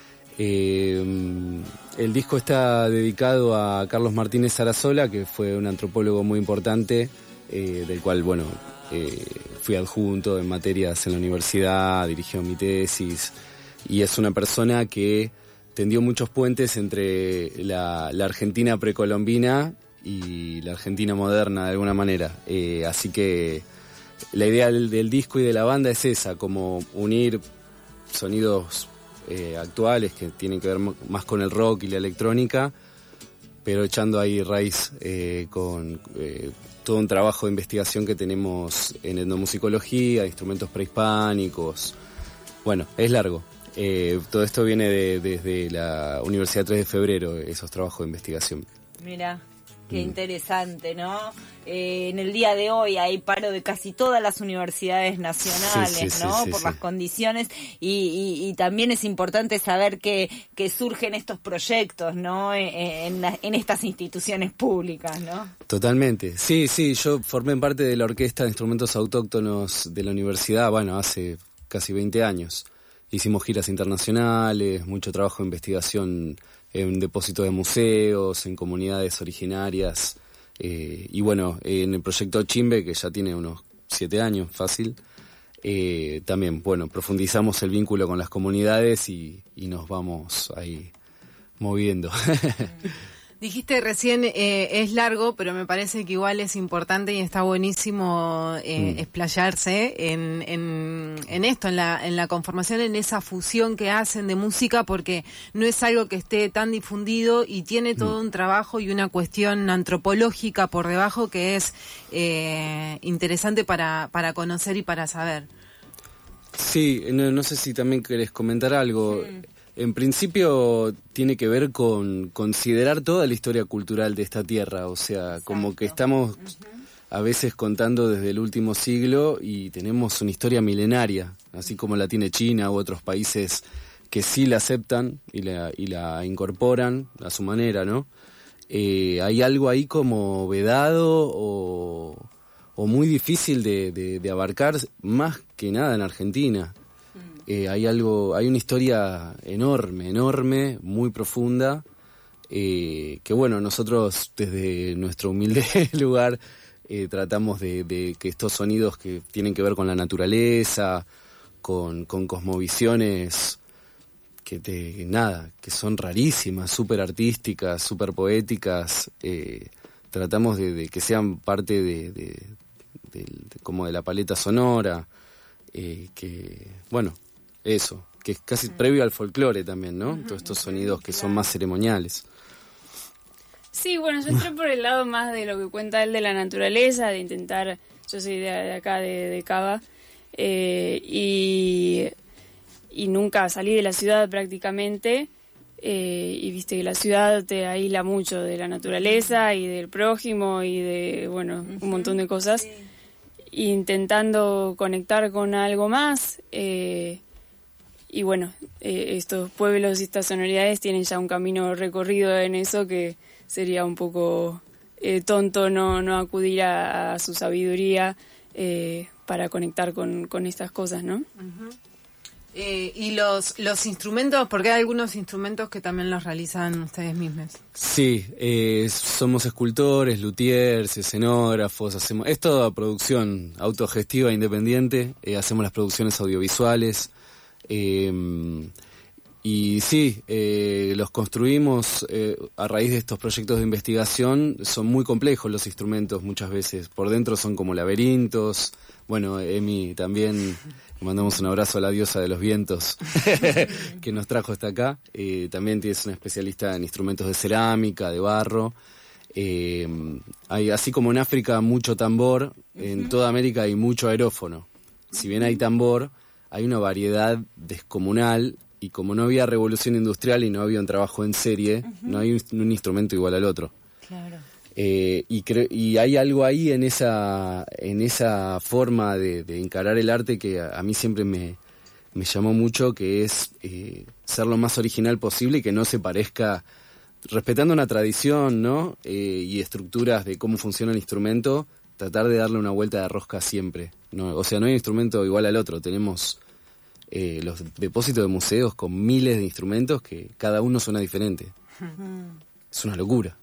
El disco está dedicado a Carlos Martínez Sarasola, que fue un antropólogo muy importante, del cual, fui adjunto en materias en la universidad, dirigió mi tesis, y es una persona que tendió muchos puentes entre la Argentina precolombina y la Argentina moderna, de alguna manera. Así que la idea del disco y de la banda es esa, como unir sonidos actuales que tienen que ver más con el rock y la electrónica, pero echando ahí raíz con todo un trabajo de investigación que tenemos en etnomusicología, instrumentos prehispánicos. Es largo. Todo esto viene desde la Universidad 3 de Febrero, esos trabajos de investigación. Mira, qué interesante, ¿no? En el día de hoy hay paro de casi todas las universidades nacionales, ¿no? Por las condiciones, y también es importante saber que surgen estos proyectos, ¿no? En estas instituciones públicas, ¿no? Totalmente. Sí, yo formé parte de la Orquesta de Instrumentos Autóctonos de la universidad, hace casi 20 años. Hicimos giras internacionales, mucho trabajo de investigación en depósitos de museos, en comunidades originarias, y en el proyecto Chimbe, que ya tiene unos 7 años, fácil, también, profundizamos el vínculo con las comunidades y nos vamos ahí moviendo. Dijiste recién, es largo, pero me parece que igual es importante y está buenísimo explayarse en esto, en la conformación, en esa fusión que hacen de música, porque no es algo que esté tan difundido y tiene todo un trabajo y una cuestión antropológica por debajo que es interesante para conocer y para saber. Sí, no sé si también querés comentar algo. Sí. En principio tiene que ver con considerar toda la historia cultural de esta tierra, o sea, como que estamos a veces contando desde el último siglo y tenemos una historia milenaria, así como la tiene China u otros países que sí la aceptan y la incorporan a su manera, ¿no? Hay algo ahí como vedado o muy difícil de abarcar, más que nada en Argentina. Hay una historia enorme, muy profunda, que nosotros desde nuestro humilde lugar tratamos de que estos sonidos que tienen que ver con la naturaleza, con cosmovisiones que son rarísimas, súper artísticas, súper poéticas, tratamos de que sean parte como de la paleta sonora, eso, que es casi previo al folclore también, ¿no? Todos estos sonidos que son más ceremoniales. Sí, yo entré por el lado más de lo que cuenta él de la naturaleza, de intentar, yo soy de acá, de Cava, y nunca salí de la ciudad prácticamente, y viste que la ciudad te aísla mucho de la naturaleza y del prójimo y de, un montón de cosas, intentando conectar con algo más, estos pueblos y estas sonoridades tienen ya un camino recorrido en eso que sería un poco tonto no acudir a su sabiduría para conectar con estas cosas, ¿no? Uh-huh. Y los instrumentos, porque hay algunos instrumentos que también los realizan ustedes mismos. Sí, somos escultores, luthiers, escenógrafos, es toda producción autogestiva, independiente, hacemos las producciones audiovisuales, y Y sí, los construimos a raíz de estos proyectos de investigación. Son muy complejos los instrumentos muchas veces. Por dentro son como laberintos. Bueno, Emi también, le mandamos un abrazo a la diosa de los vientos que nos trajo hasta acá. También es una especialista en instrumentos de cerámica, de barro. Hay, así como en África, mucho tambor, en toda América hay mucho aerófono. Si bien hay tambor, hay una variedad descomunal. Y como no había revolución industrial y no había un trabajo en serie, no hay un instrumento igual al otro. Claro. Y hay algo ahí en esa forma de encarar el arte que a mí siempre me llamó mucho, que es ser lo más original posible y que no se parezca, respetando una tradición, ¿no? Y estructuras de cómo funciona el instrumento, tratar de darle una vuelta de rosca siempre, ¿no? O sea, no hay instrumento igual al otro. Tenemos los depósitos de museos con miles de instrumentos que cada uno suena diferente. Es una locura.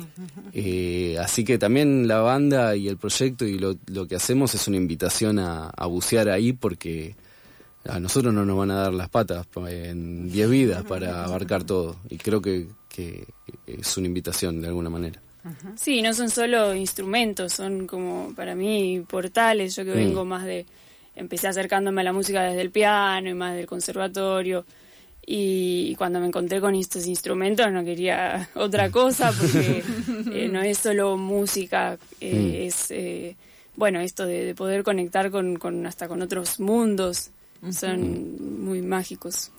Sí. Así que también la banda y el proyecto y lo que hacemos es una invitación a bucear ahí, porque a nosotros no nos van a dar las patas en 10 vidas para abarcar todo. Y creo que es una invitación de alguna manera. Sí, no son solo instrumentos, son como para mí portales. Yo que vengo más de... Empecé acercándome a la música desde el piano y más del conservatorio, y cuando me encontré con estos instrumentos no quería otra cosa, porque no es solo música, es bueno, esto de poder conectar con hasta con otros mundos, son muy mágicos.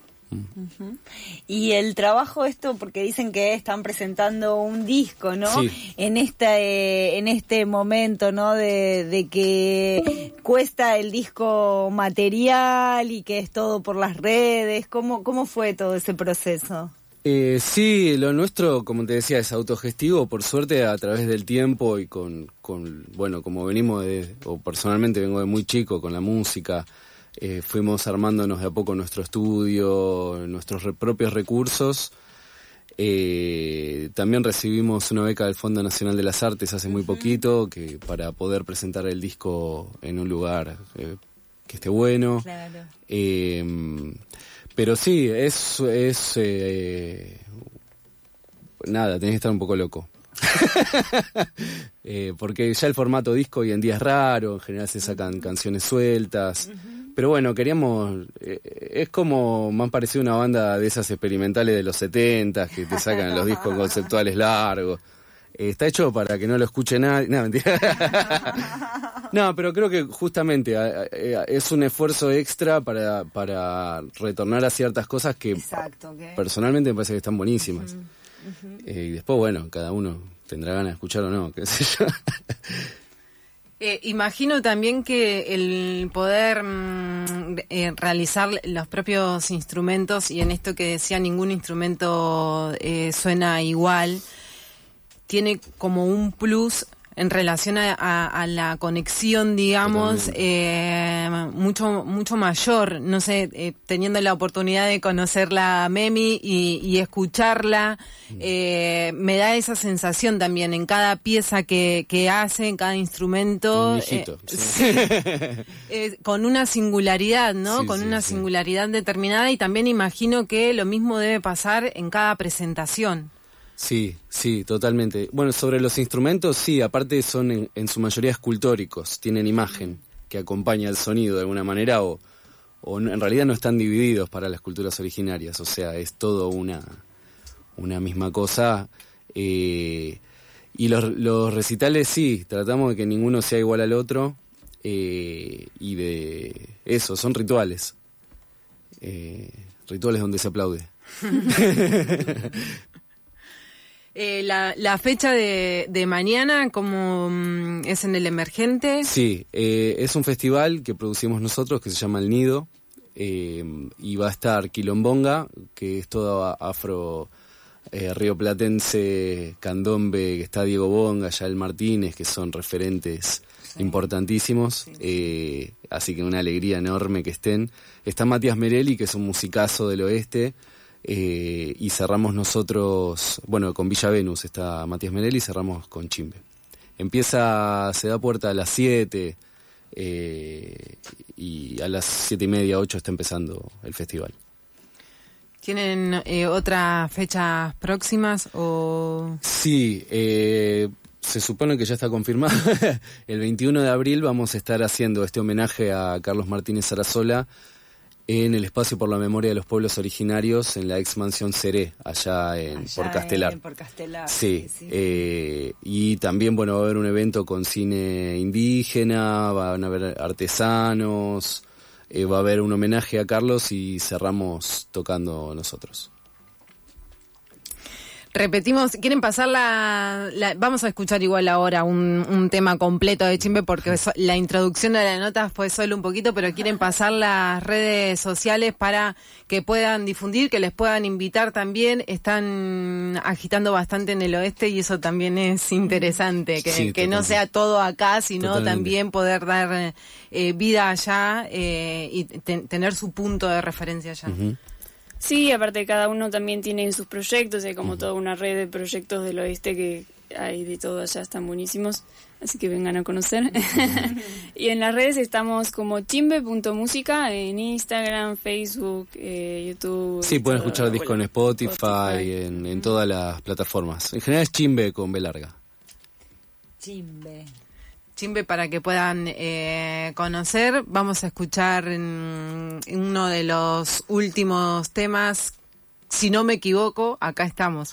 Y el trabajo porque dicen que están presentando un disco, ¿no? Sí. En este momento, ¿no? De que cuesta el disco material y que es todo por las redes. ¿Cómo fue todo ese proceso? Sí, lo nuestro, como te decía, es autogestivo, por suerte, a través del tiempo y con bueno, como venimos o personalmente vengo de muy chico con la música. Fuimos armándonos de a poco nuestro estudio, nuestros propios recursos. También recibimos una beca del Fondo Nacional de las Artes hace muy poquito, para poder presentar el disco en un lugar que esté bueno. Claro. Pero sí, nada, tenés que estar un poco loco. Porque ya el formato disco hoy en día es raro, en general se sacan canciones sueltas. Pero bueno, queríamos... es como me han parecido una banda de esas experimentales de los 70 que te sacan los discos conceptuales largos. Está hecho para que no lo escuche nadie. No, mentira. No, pero creo que justamente es un esfuerzo extra para retornar a ciertas cosas que personalmente me parece que están buenísimas. Y después, bueno, cada uno tendrá ganas de escuchar o no, qué sé yo. Imagino también que el poder realizar los propios instrumentos, y en esto que decía, ningún instrumento suena igual, tiene como un plus en relación a la conexión, digamos, mucho mayor. No sé, teniendo la oportunidad de conocerla a Memi y escucharla, me da esa sensación también en cada pieza que hace, en cada instrumento. Con una singularidad, ¿no? Con una singularidad determinada, y también imagino que lo mismo debe pasar en cada presentación. Sí, totalmente. Bueno, sobre los instrumentos, sí, aparte son en su mayoría escultóricos, tienen imagen que acompaña el sonido de alguna manera, o en realidad no están divididos para las culturas originarias, o sea, es todo una misma cosa. Y los recitales, sí, tratamos de que ninguno sea igual al otro, y de eso, son rituales. Rituales donde se aplaude. La fecha de mañana, ¿cómo es en el Emergente? Sí, es un festival que producimos nosotros que se llama El Nido, y va a estar Quilombonga, que es todo afro rioplatense, candombe, que está Diego Bonga, Yael Martínez, que son referentes importantísimos, así que una alegría enorme que estén. Está Matías Merelli, que es un musicazo del oeste. Y cerramos nosotros, bueno, con Villa Venus está Matías Merelli, y cerramos con Chimbe. Se da puerta a las 7, y a las 7:30, 8 está empezando el festival. ¿Tienen otras fechas próximas o...? Sí, se supone que ya está confirmado. El 21 de abril vamos a estar haciendo este homenaje a Carlos Martínez Sarasola en el Espacio por la Memoria de los Pueblos Originarios, en la ex mansión Seré, allá por Castelar. Por Castelar. Sí, y también, bueno, va a haber un evento con cine indígena, van a haber artesanos, va a haber un homenaje a Carlos y cerramos tocando nosotros. Repetimos, ¿quieren pasar vamos a escuchar igual ahora un tema completo de Chimbe porque la introducción de la nota fue solo un poquito, pero quieren pasar las redes sociales para que puedan difundir, que les puedan invitar también. Están agitando bastante en el oeste y eso también es interesante, que no sea todo acá, sino totalmente. También poder dar vida allá y tener su punto de referencia allá. Uh-huh. Sí, aparte cada uno también tiene sus proyectos, hay como toda una red de proyectos del oeste que hay de todo allá, están buenísimos, así que vengan a conocer. Y en las redes estamos como chimbe.música en Instagram, Facebook, YouTube. Sí, pueden escuchar el disco en Spotify. En todas las plataformas. En general es Chimbe con B larga. Chimbe para que puedan conocer. Vamos a escuchar en uno de los últimos temas, si no me equivoco, acá estamos.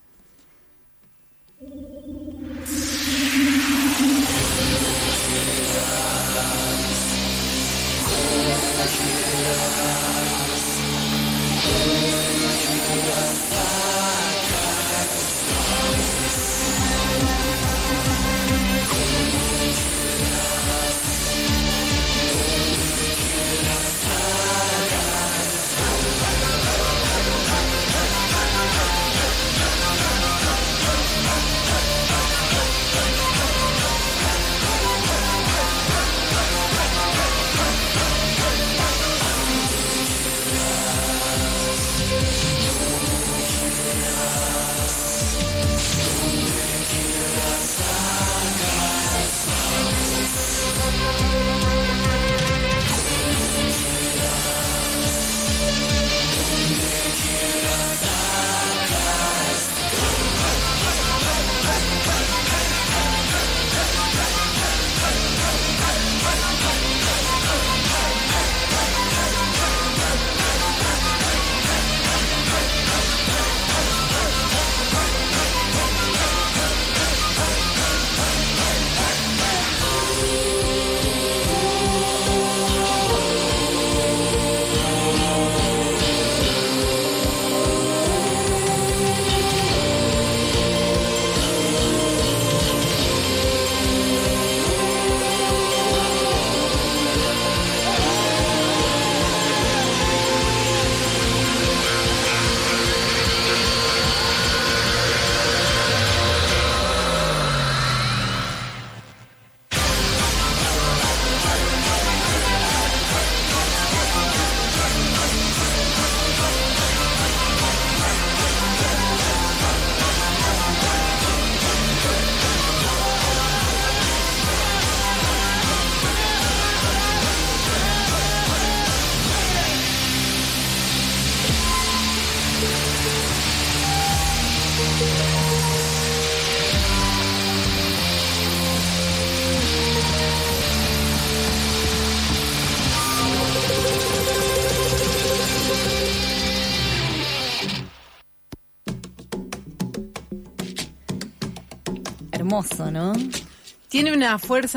Hermoso, ¿no? Tiene una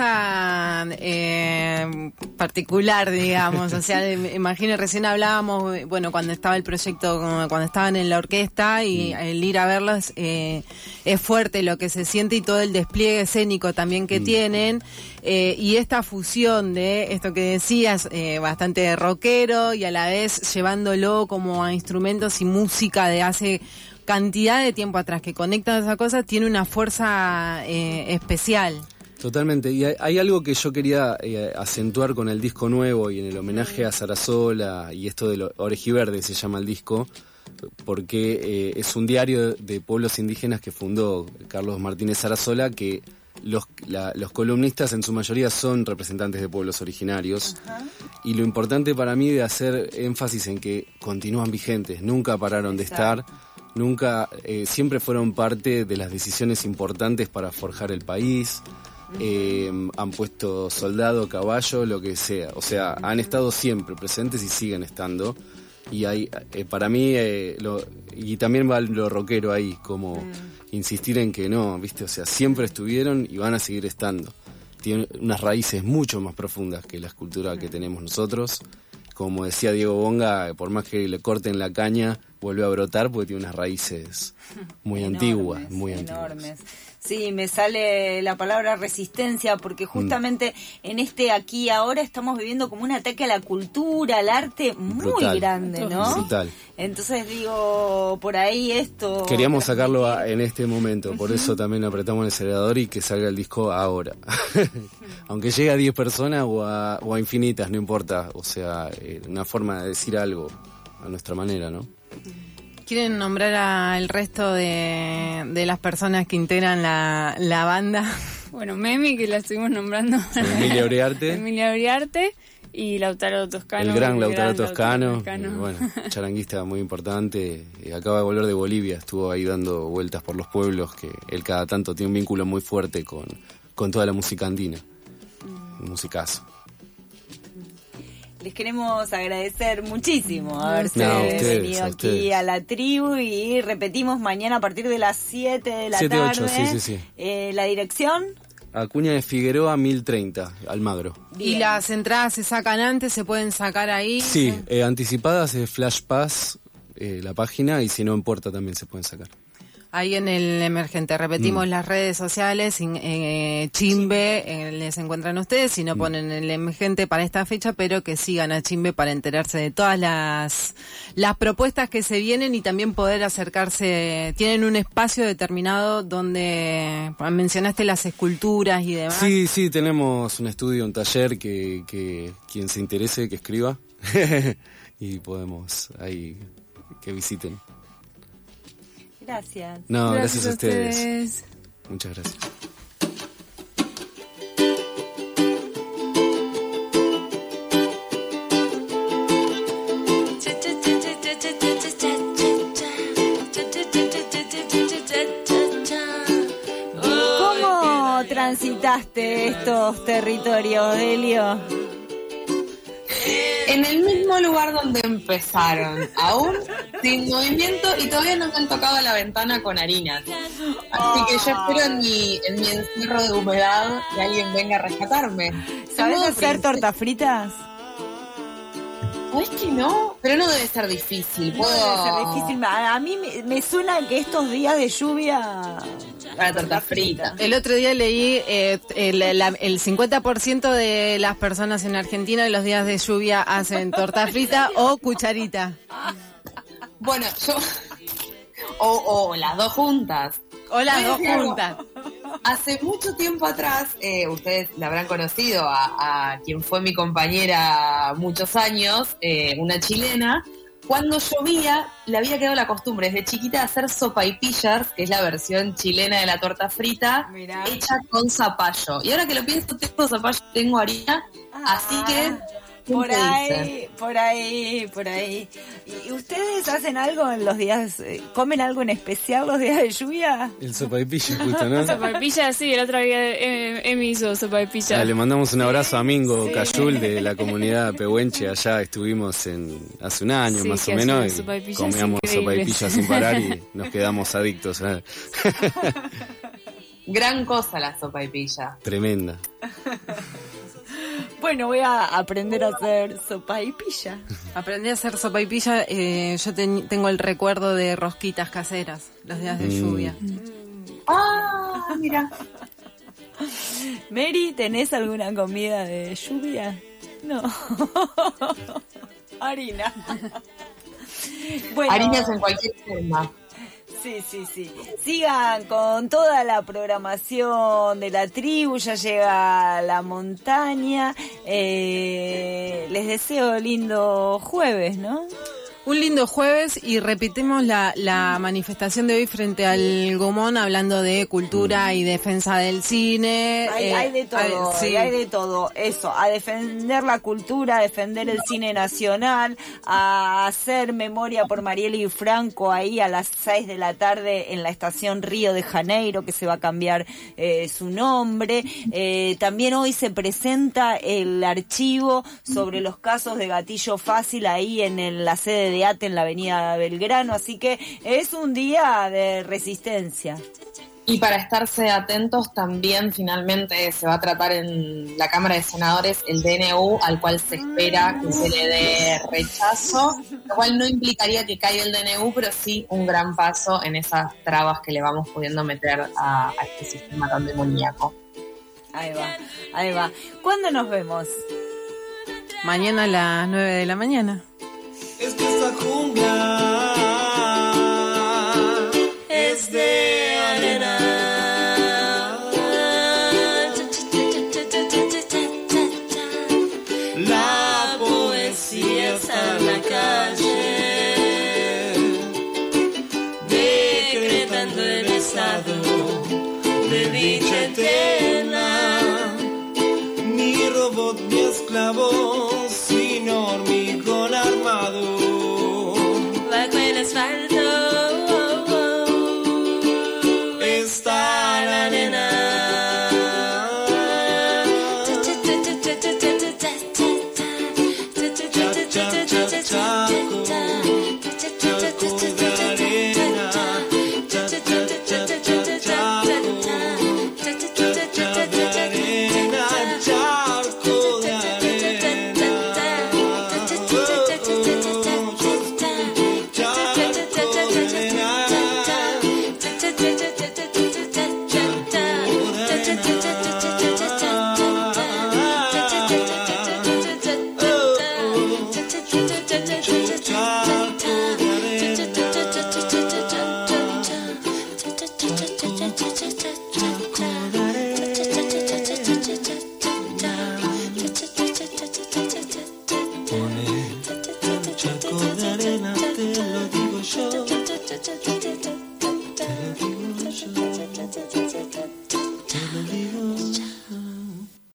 fuerza particular, digamos, o sea, imagino, recién hablábamos, bueno, cuando estaba el proyecto, cuando estaban en la orquesta y el ir a verlos, es fuerte lo que se siente y todo el despliegue escénico también que tienen, y esta fusión de esto que decías, bastante rockero y a la vez llevándolo como a instrumentos y música de hace cantidad de tiempo atrás, que conectan esas cosas, tiene una fuerza especial. Totalmente, y hay algo que yo quería acentuar con el disco nuevo y en el homenaje a Sarasola y esto de Orejiverde se llama el disco, porque es un diario de pueblos indígenas que fundó Carlos Martínez Sarasola, que los columnistas en su mayoría son representantes de pueblos originarios. y lo importante para mí de hacer énfasis en que continúan vigentes, nunca pararon de estar, nunca, siempre fueron parte de las decisiones importantes para forjar el país. Han puesto soldado, caballo, lo que sea, o sea, han estado siempre presentes y siguen estando. Y hay, para mí, y también va lo rockero ahí, como insistir en que no, ¿viste? O sea, siempre estuvieron y van a seguir estando. Tienen unas raíces mucho más profundas que la escultura que tenemos nosotros. Como decía Diego Bonga, por más que le corten la caña, vuelve a brotar porque tiene unas raíces muy antiguas, muy enormes. Sí, me sale la palabra resistencia porque justamente en este aquí y ahora estamos viviendo como un ataque a la cultura, al arte muy grande, ¿no? Brutal. Entonces digo, por ahí esto... Queríamos sacarlo en este momento, por eso también apretamos el acelerador y que salga el disco ahora. Aunque llegue a 10 personas o a infinitas, no importa. O sea, una forma de decir algo a nuestra manera, ¿no? ¿Quieren nombrar al resto de las personas que integran la banda? Bueno, Memi, que la estuvimos nombrando. Emilia Uriarte. Emilia Uriarte y Lautaro Toscano. El gran Lautaro Toscano. Bueno, charanguista muy importante. Acaba de volver de Bolivia, estuvo ahí dando vueltas por los pueblos, que él cada tanto tiene un vínculo muy fuerte con toda la música andina. Un musicazo. Les queremos agradecer muchísimo haberse venido aquí a la tribu y repetimos mañana a partir de las 7 de la tarde. 8, sí. La dirección. Acuña de Figueroa 1030, Almagro. Bien. ¿Y las entradas se sacan antes? ¿Se pueden sacar ahí? Sí, anticipadas es Flash Pass, la página, y si no en puerta también se pueden sacar. Ahí en el Emergente, repetimos las redes sociales, Chimbe, les encuentran ustedes, si no ponen el Emergente para esta fecha, pero que sigan a Chimbe para enterarse de todas las propuestas que se vienen y también poder acercarse. Tienen un espacio determinado donde mencionaste las esculturas y demás. Sí, tenemos un estudio, un taller que quien se interese que escriba y podemos ahí que visiten. Gracias. No, gracias a ustedes. Muchas gracias. ¿Cómo transitaste estos territorios, Delio? En el mismo lugar donde empezaron, aún sin movimiento, y todavía no me han tocado la ventana con harinas. Así que yo espero en mi encierro de humedad que alguien venga a rescatarme. ¿Sabes hacer tortas fritas? ¿Sabes que no? Pero no debe ser difícil. No debe ser difícil. A mí me suena que estos días de lluvia... Para torta frita. El otro día leí el 50% de las personas en Argentina en los días de lluvia hacen torta frita o cucharita. Bueno, yo... O las dos juntas. O las dos juntas. Hace mucho tiempo atrás, ustedes la habrán conocido a quien fue mi compañera muchos años, una chilena. Cuando llovía, le había quedado la costumbre desde chiquita de hacer sopaipillas, que es la versión chilena de la torta frita, hecha con zapallo. Y ahora que lo pienso, tengo zapallo, tengo harina, así que... Por ahí. ¿Y ustedes hacen algo en los días, comen algo en especial los días de lluvia? El sopaipilla, justo, ¿no? Sopaipilla, sí, el otro día Emi hizo sopaipilla. Le mandamos un abrazo a Mingo Cayul de la comunidad pehuenche. Allá estuvimos hace un año más o menos y comíamos sopaipilla sin parar y nos quedamos adictos. Gran cosa la sopaipilla. Tremenda. Bueno, voy a aprender a hacer sopaipilla. Aprendí a hacer sopaipilla. Yo tengo el recuerdo de rosquitas caseras los días de lluvia. Ah, mira. Mary, ¿tenés alguna comida de lluvia? No. Harina. Bueno, harinas en cualquier forma. Sí. Sigan con toda la programación de la tribu, ya llega la montaña. Les deseo lindo jueves, ¿no? Un lindo jueves y repetimos la manifestación de hoy frente al Gomón hablando de cultura y defensa del cine. Hay de todo, sí. Hay de todo. Eso, a defender la cultura, a defender el cine nacional, a hacer memoria por Marielle Franco ahí a las 6 de la tarde en la estación Río de Janeiro, que se va a cambiar su nombre. También hoy se presenta el archivo sobre los casos de gatillo fácil ahí en la sede de ATE en la avenida Belgrano, así que es un día de resistencia. Y para estarse atentos también finalmente se va a tratar en la Cámara de Senadores el DNU, al cual se espera que se le dé rechazo, lo cual no implicaría que caiga el DNU, pero sí un gran paso en esas trabas que le vamos pudiendo meter a este sistema tan demoníaco. Ahí va. ¿Cuándo nos vemos? Mañana a las 9 de la mañana. Es que esta jungla es de arena. La poesía está en la calle, decretando el estado de dicha eterna. Ni robot ni esclavo, sino hormigón armado. Bajo el asfalto está la arena. Cha cha cha cha cha cha.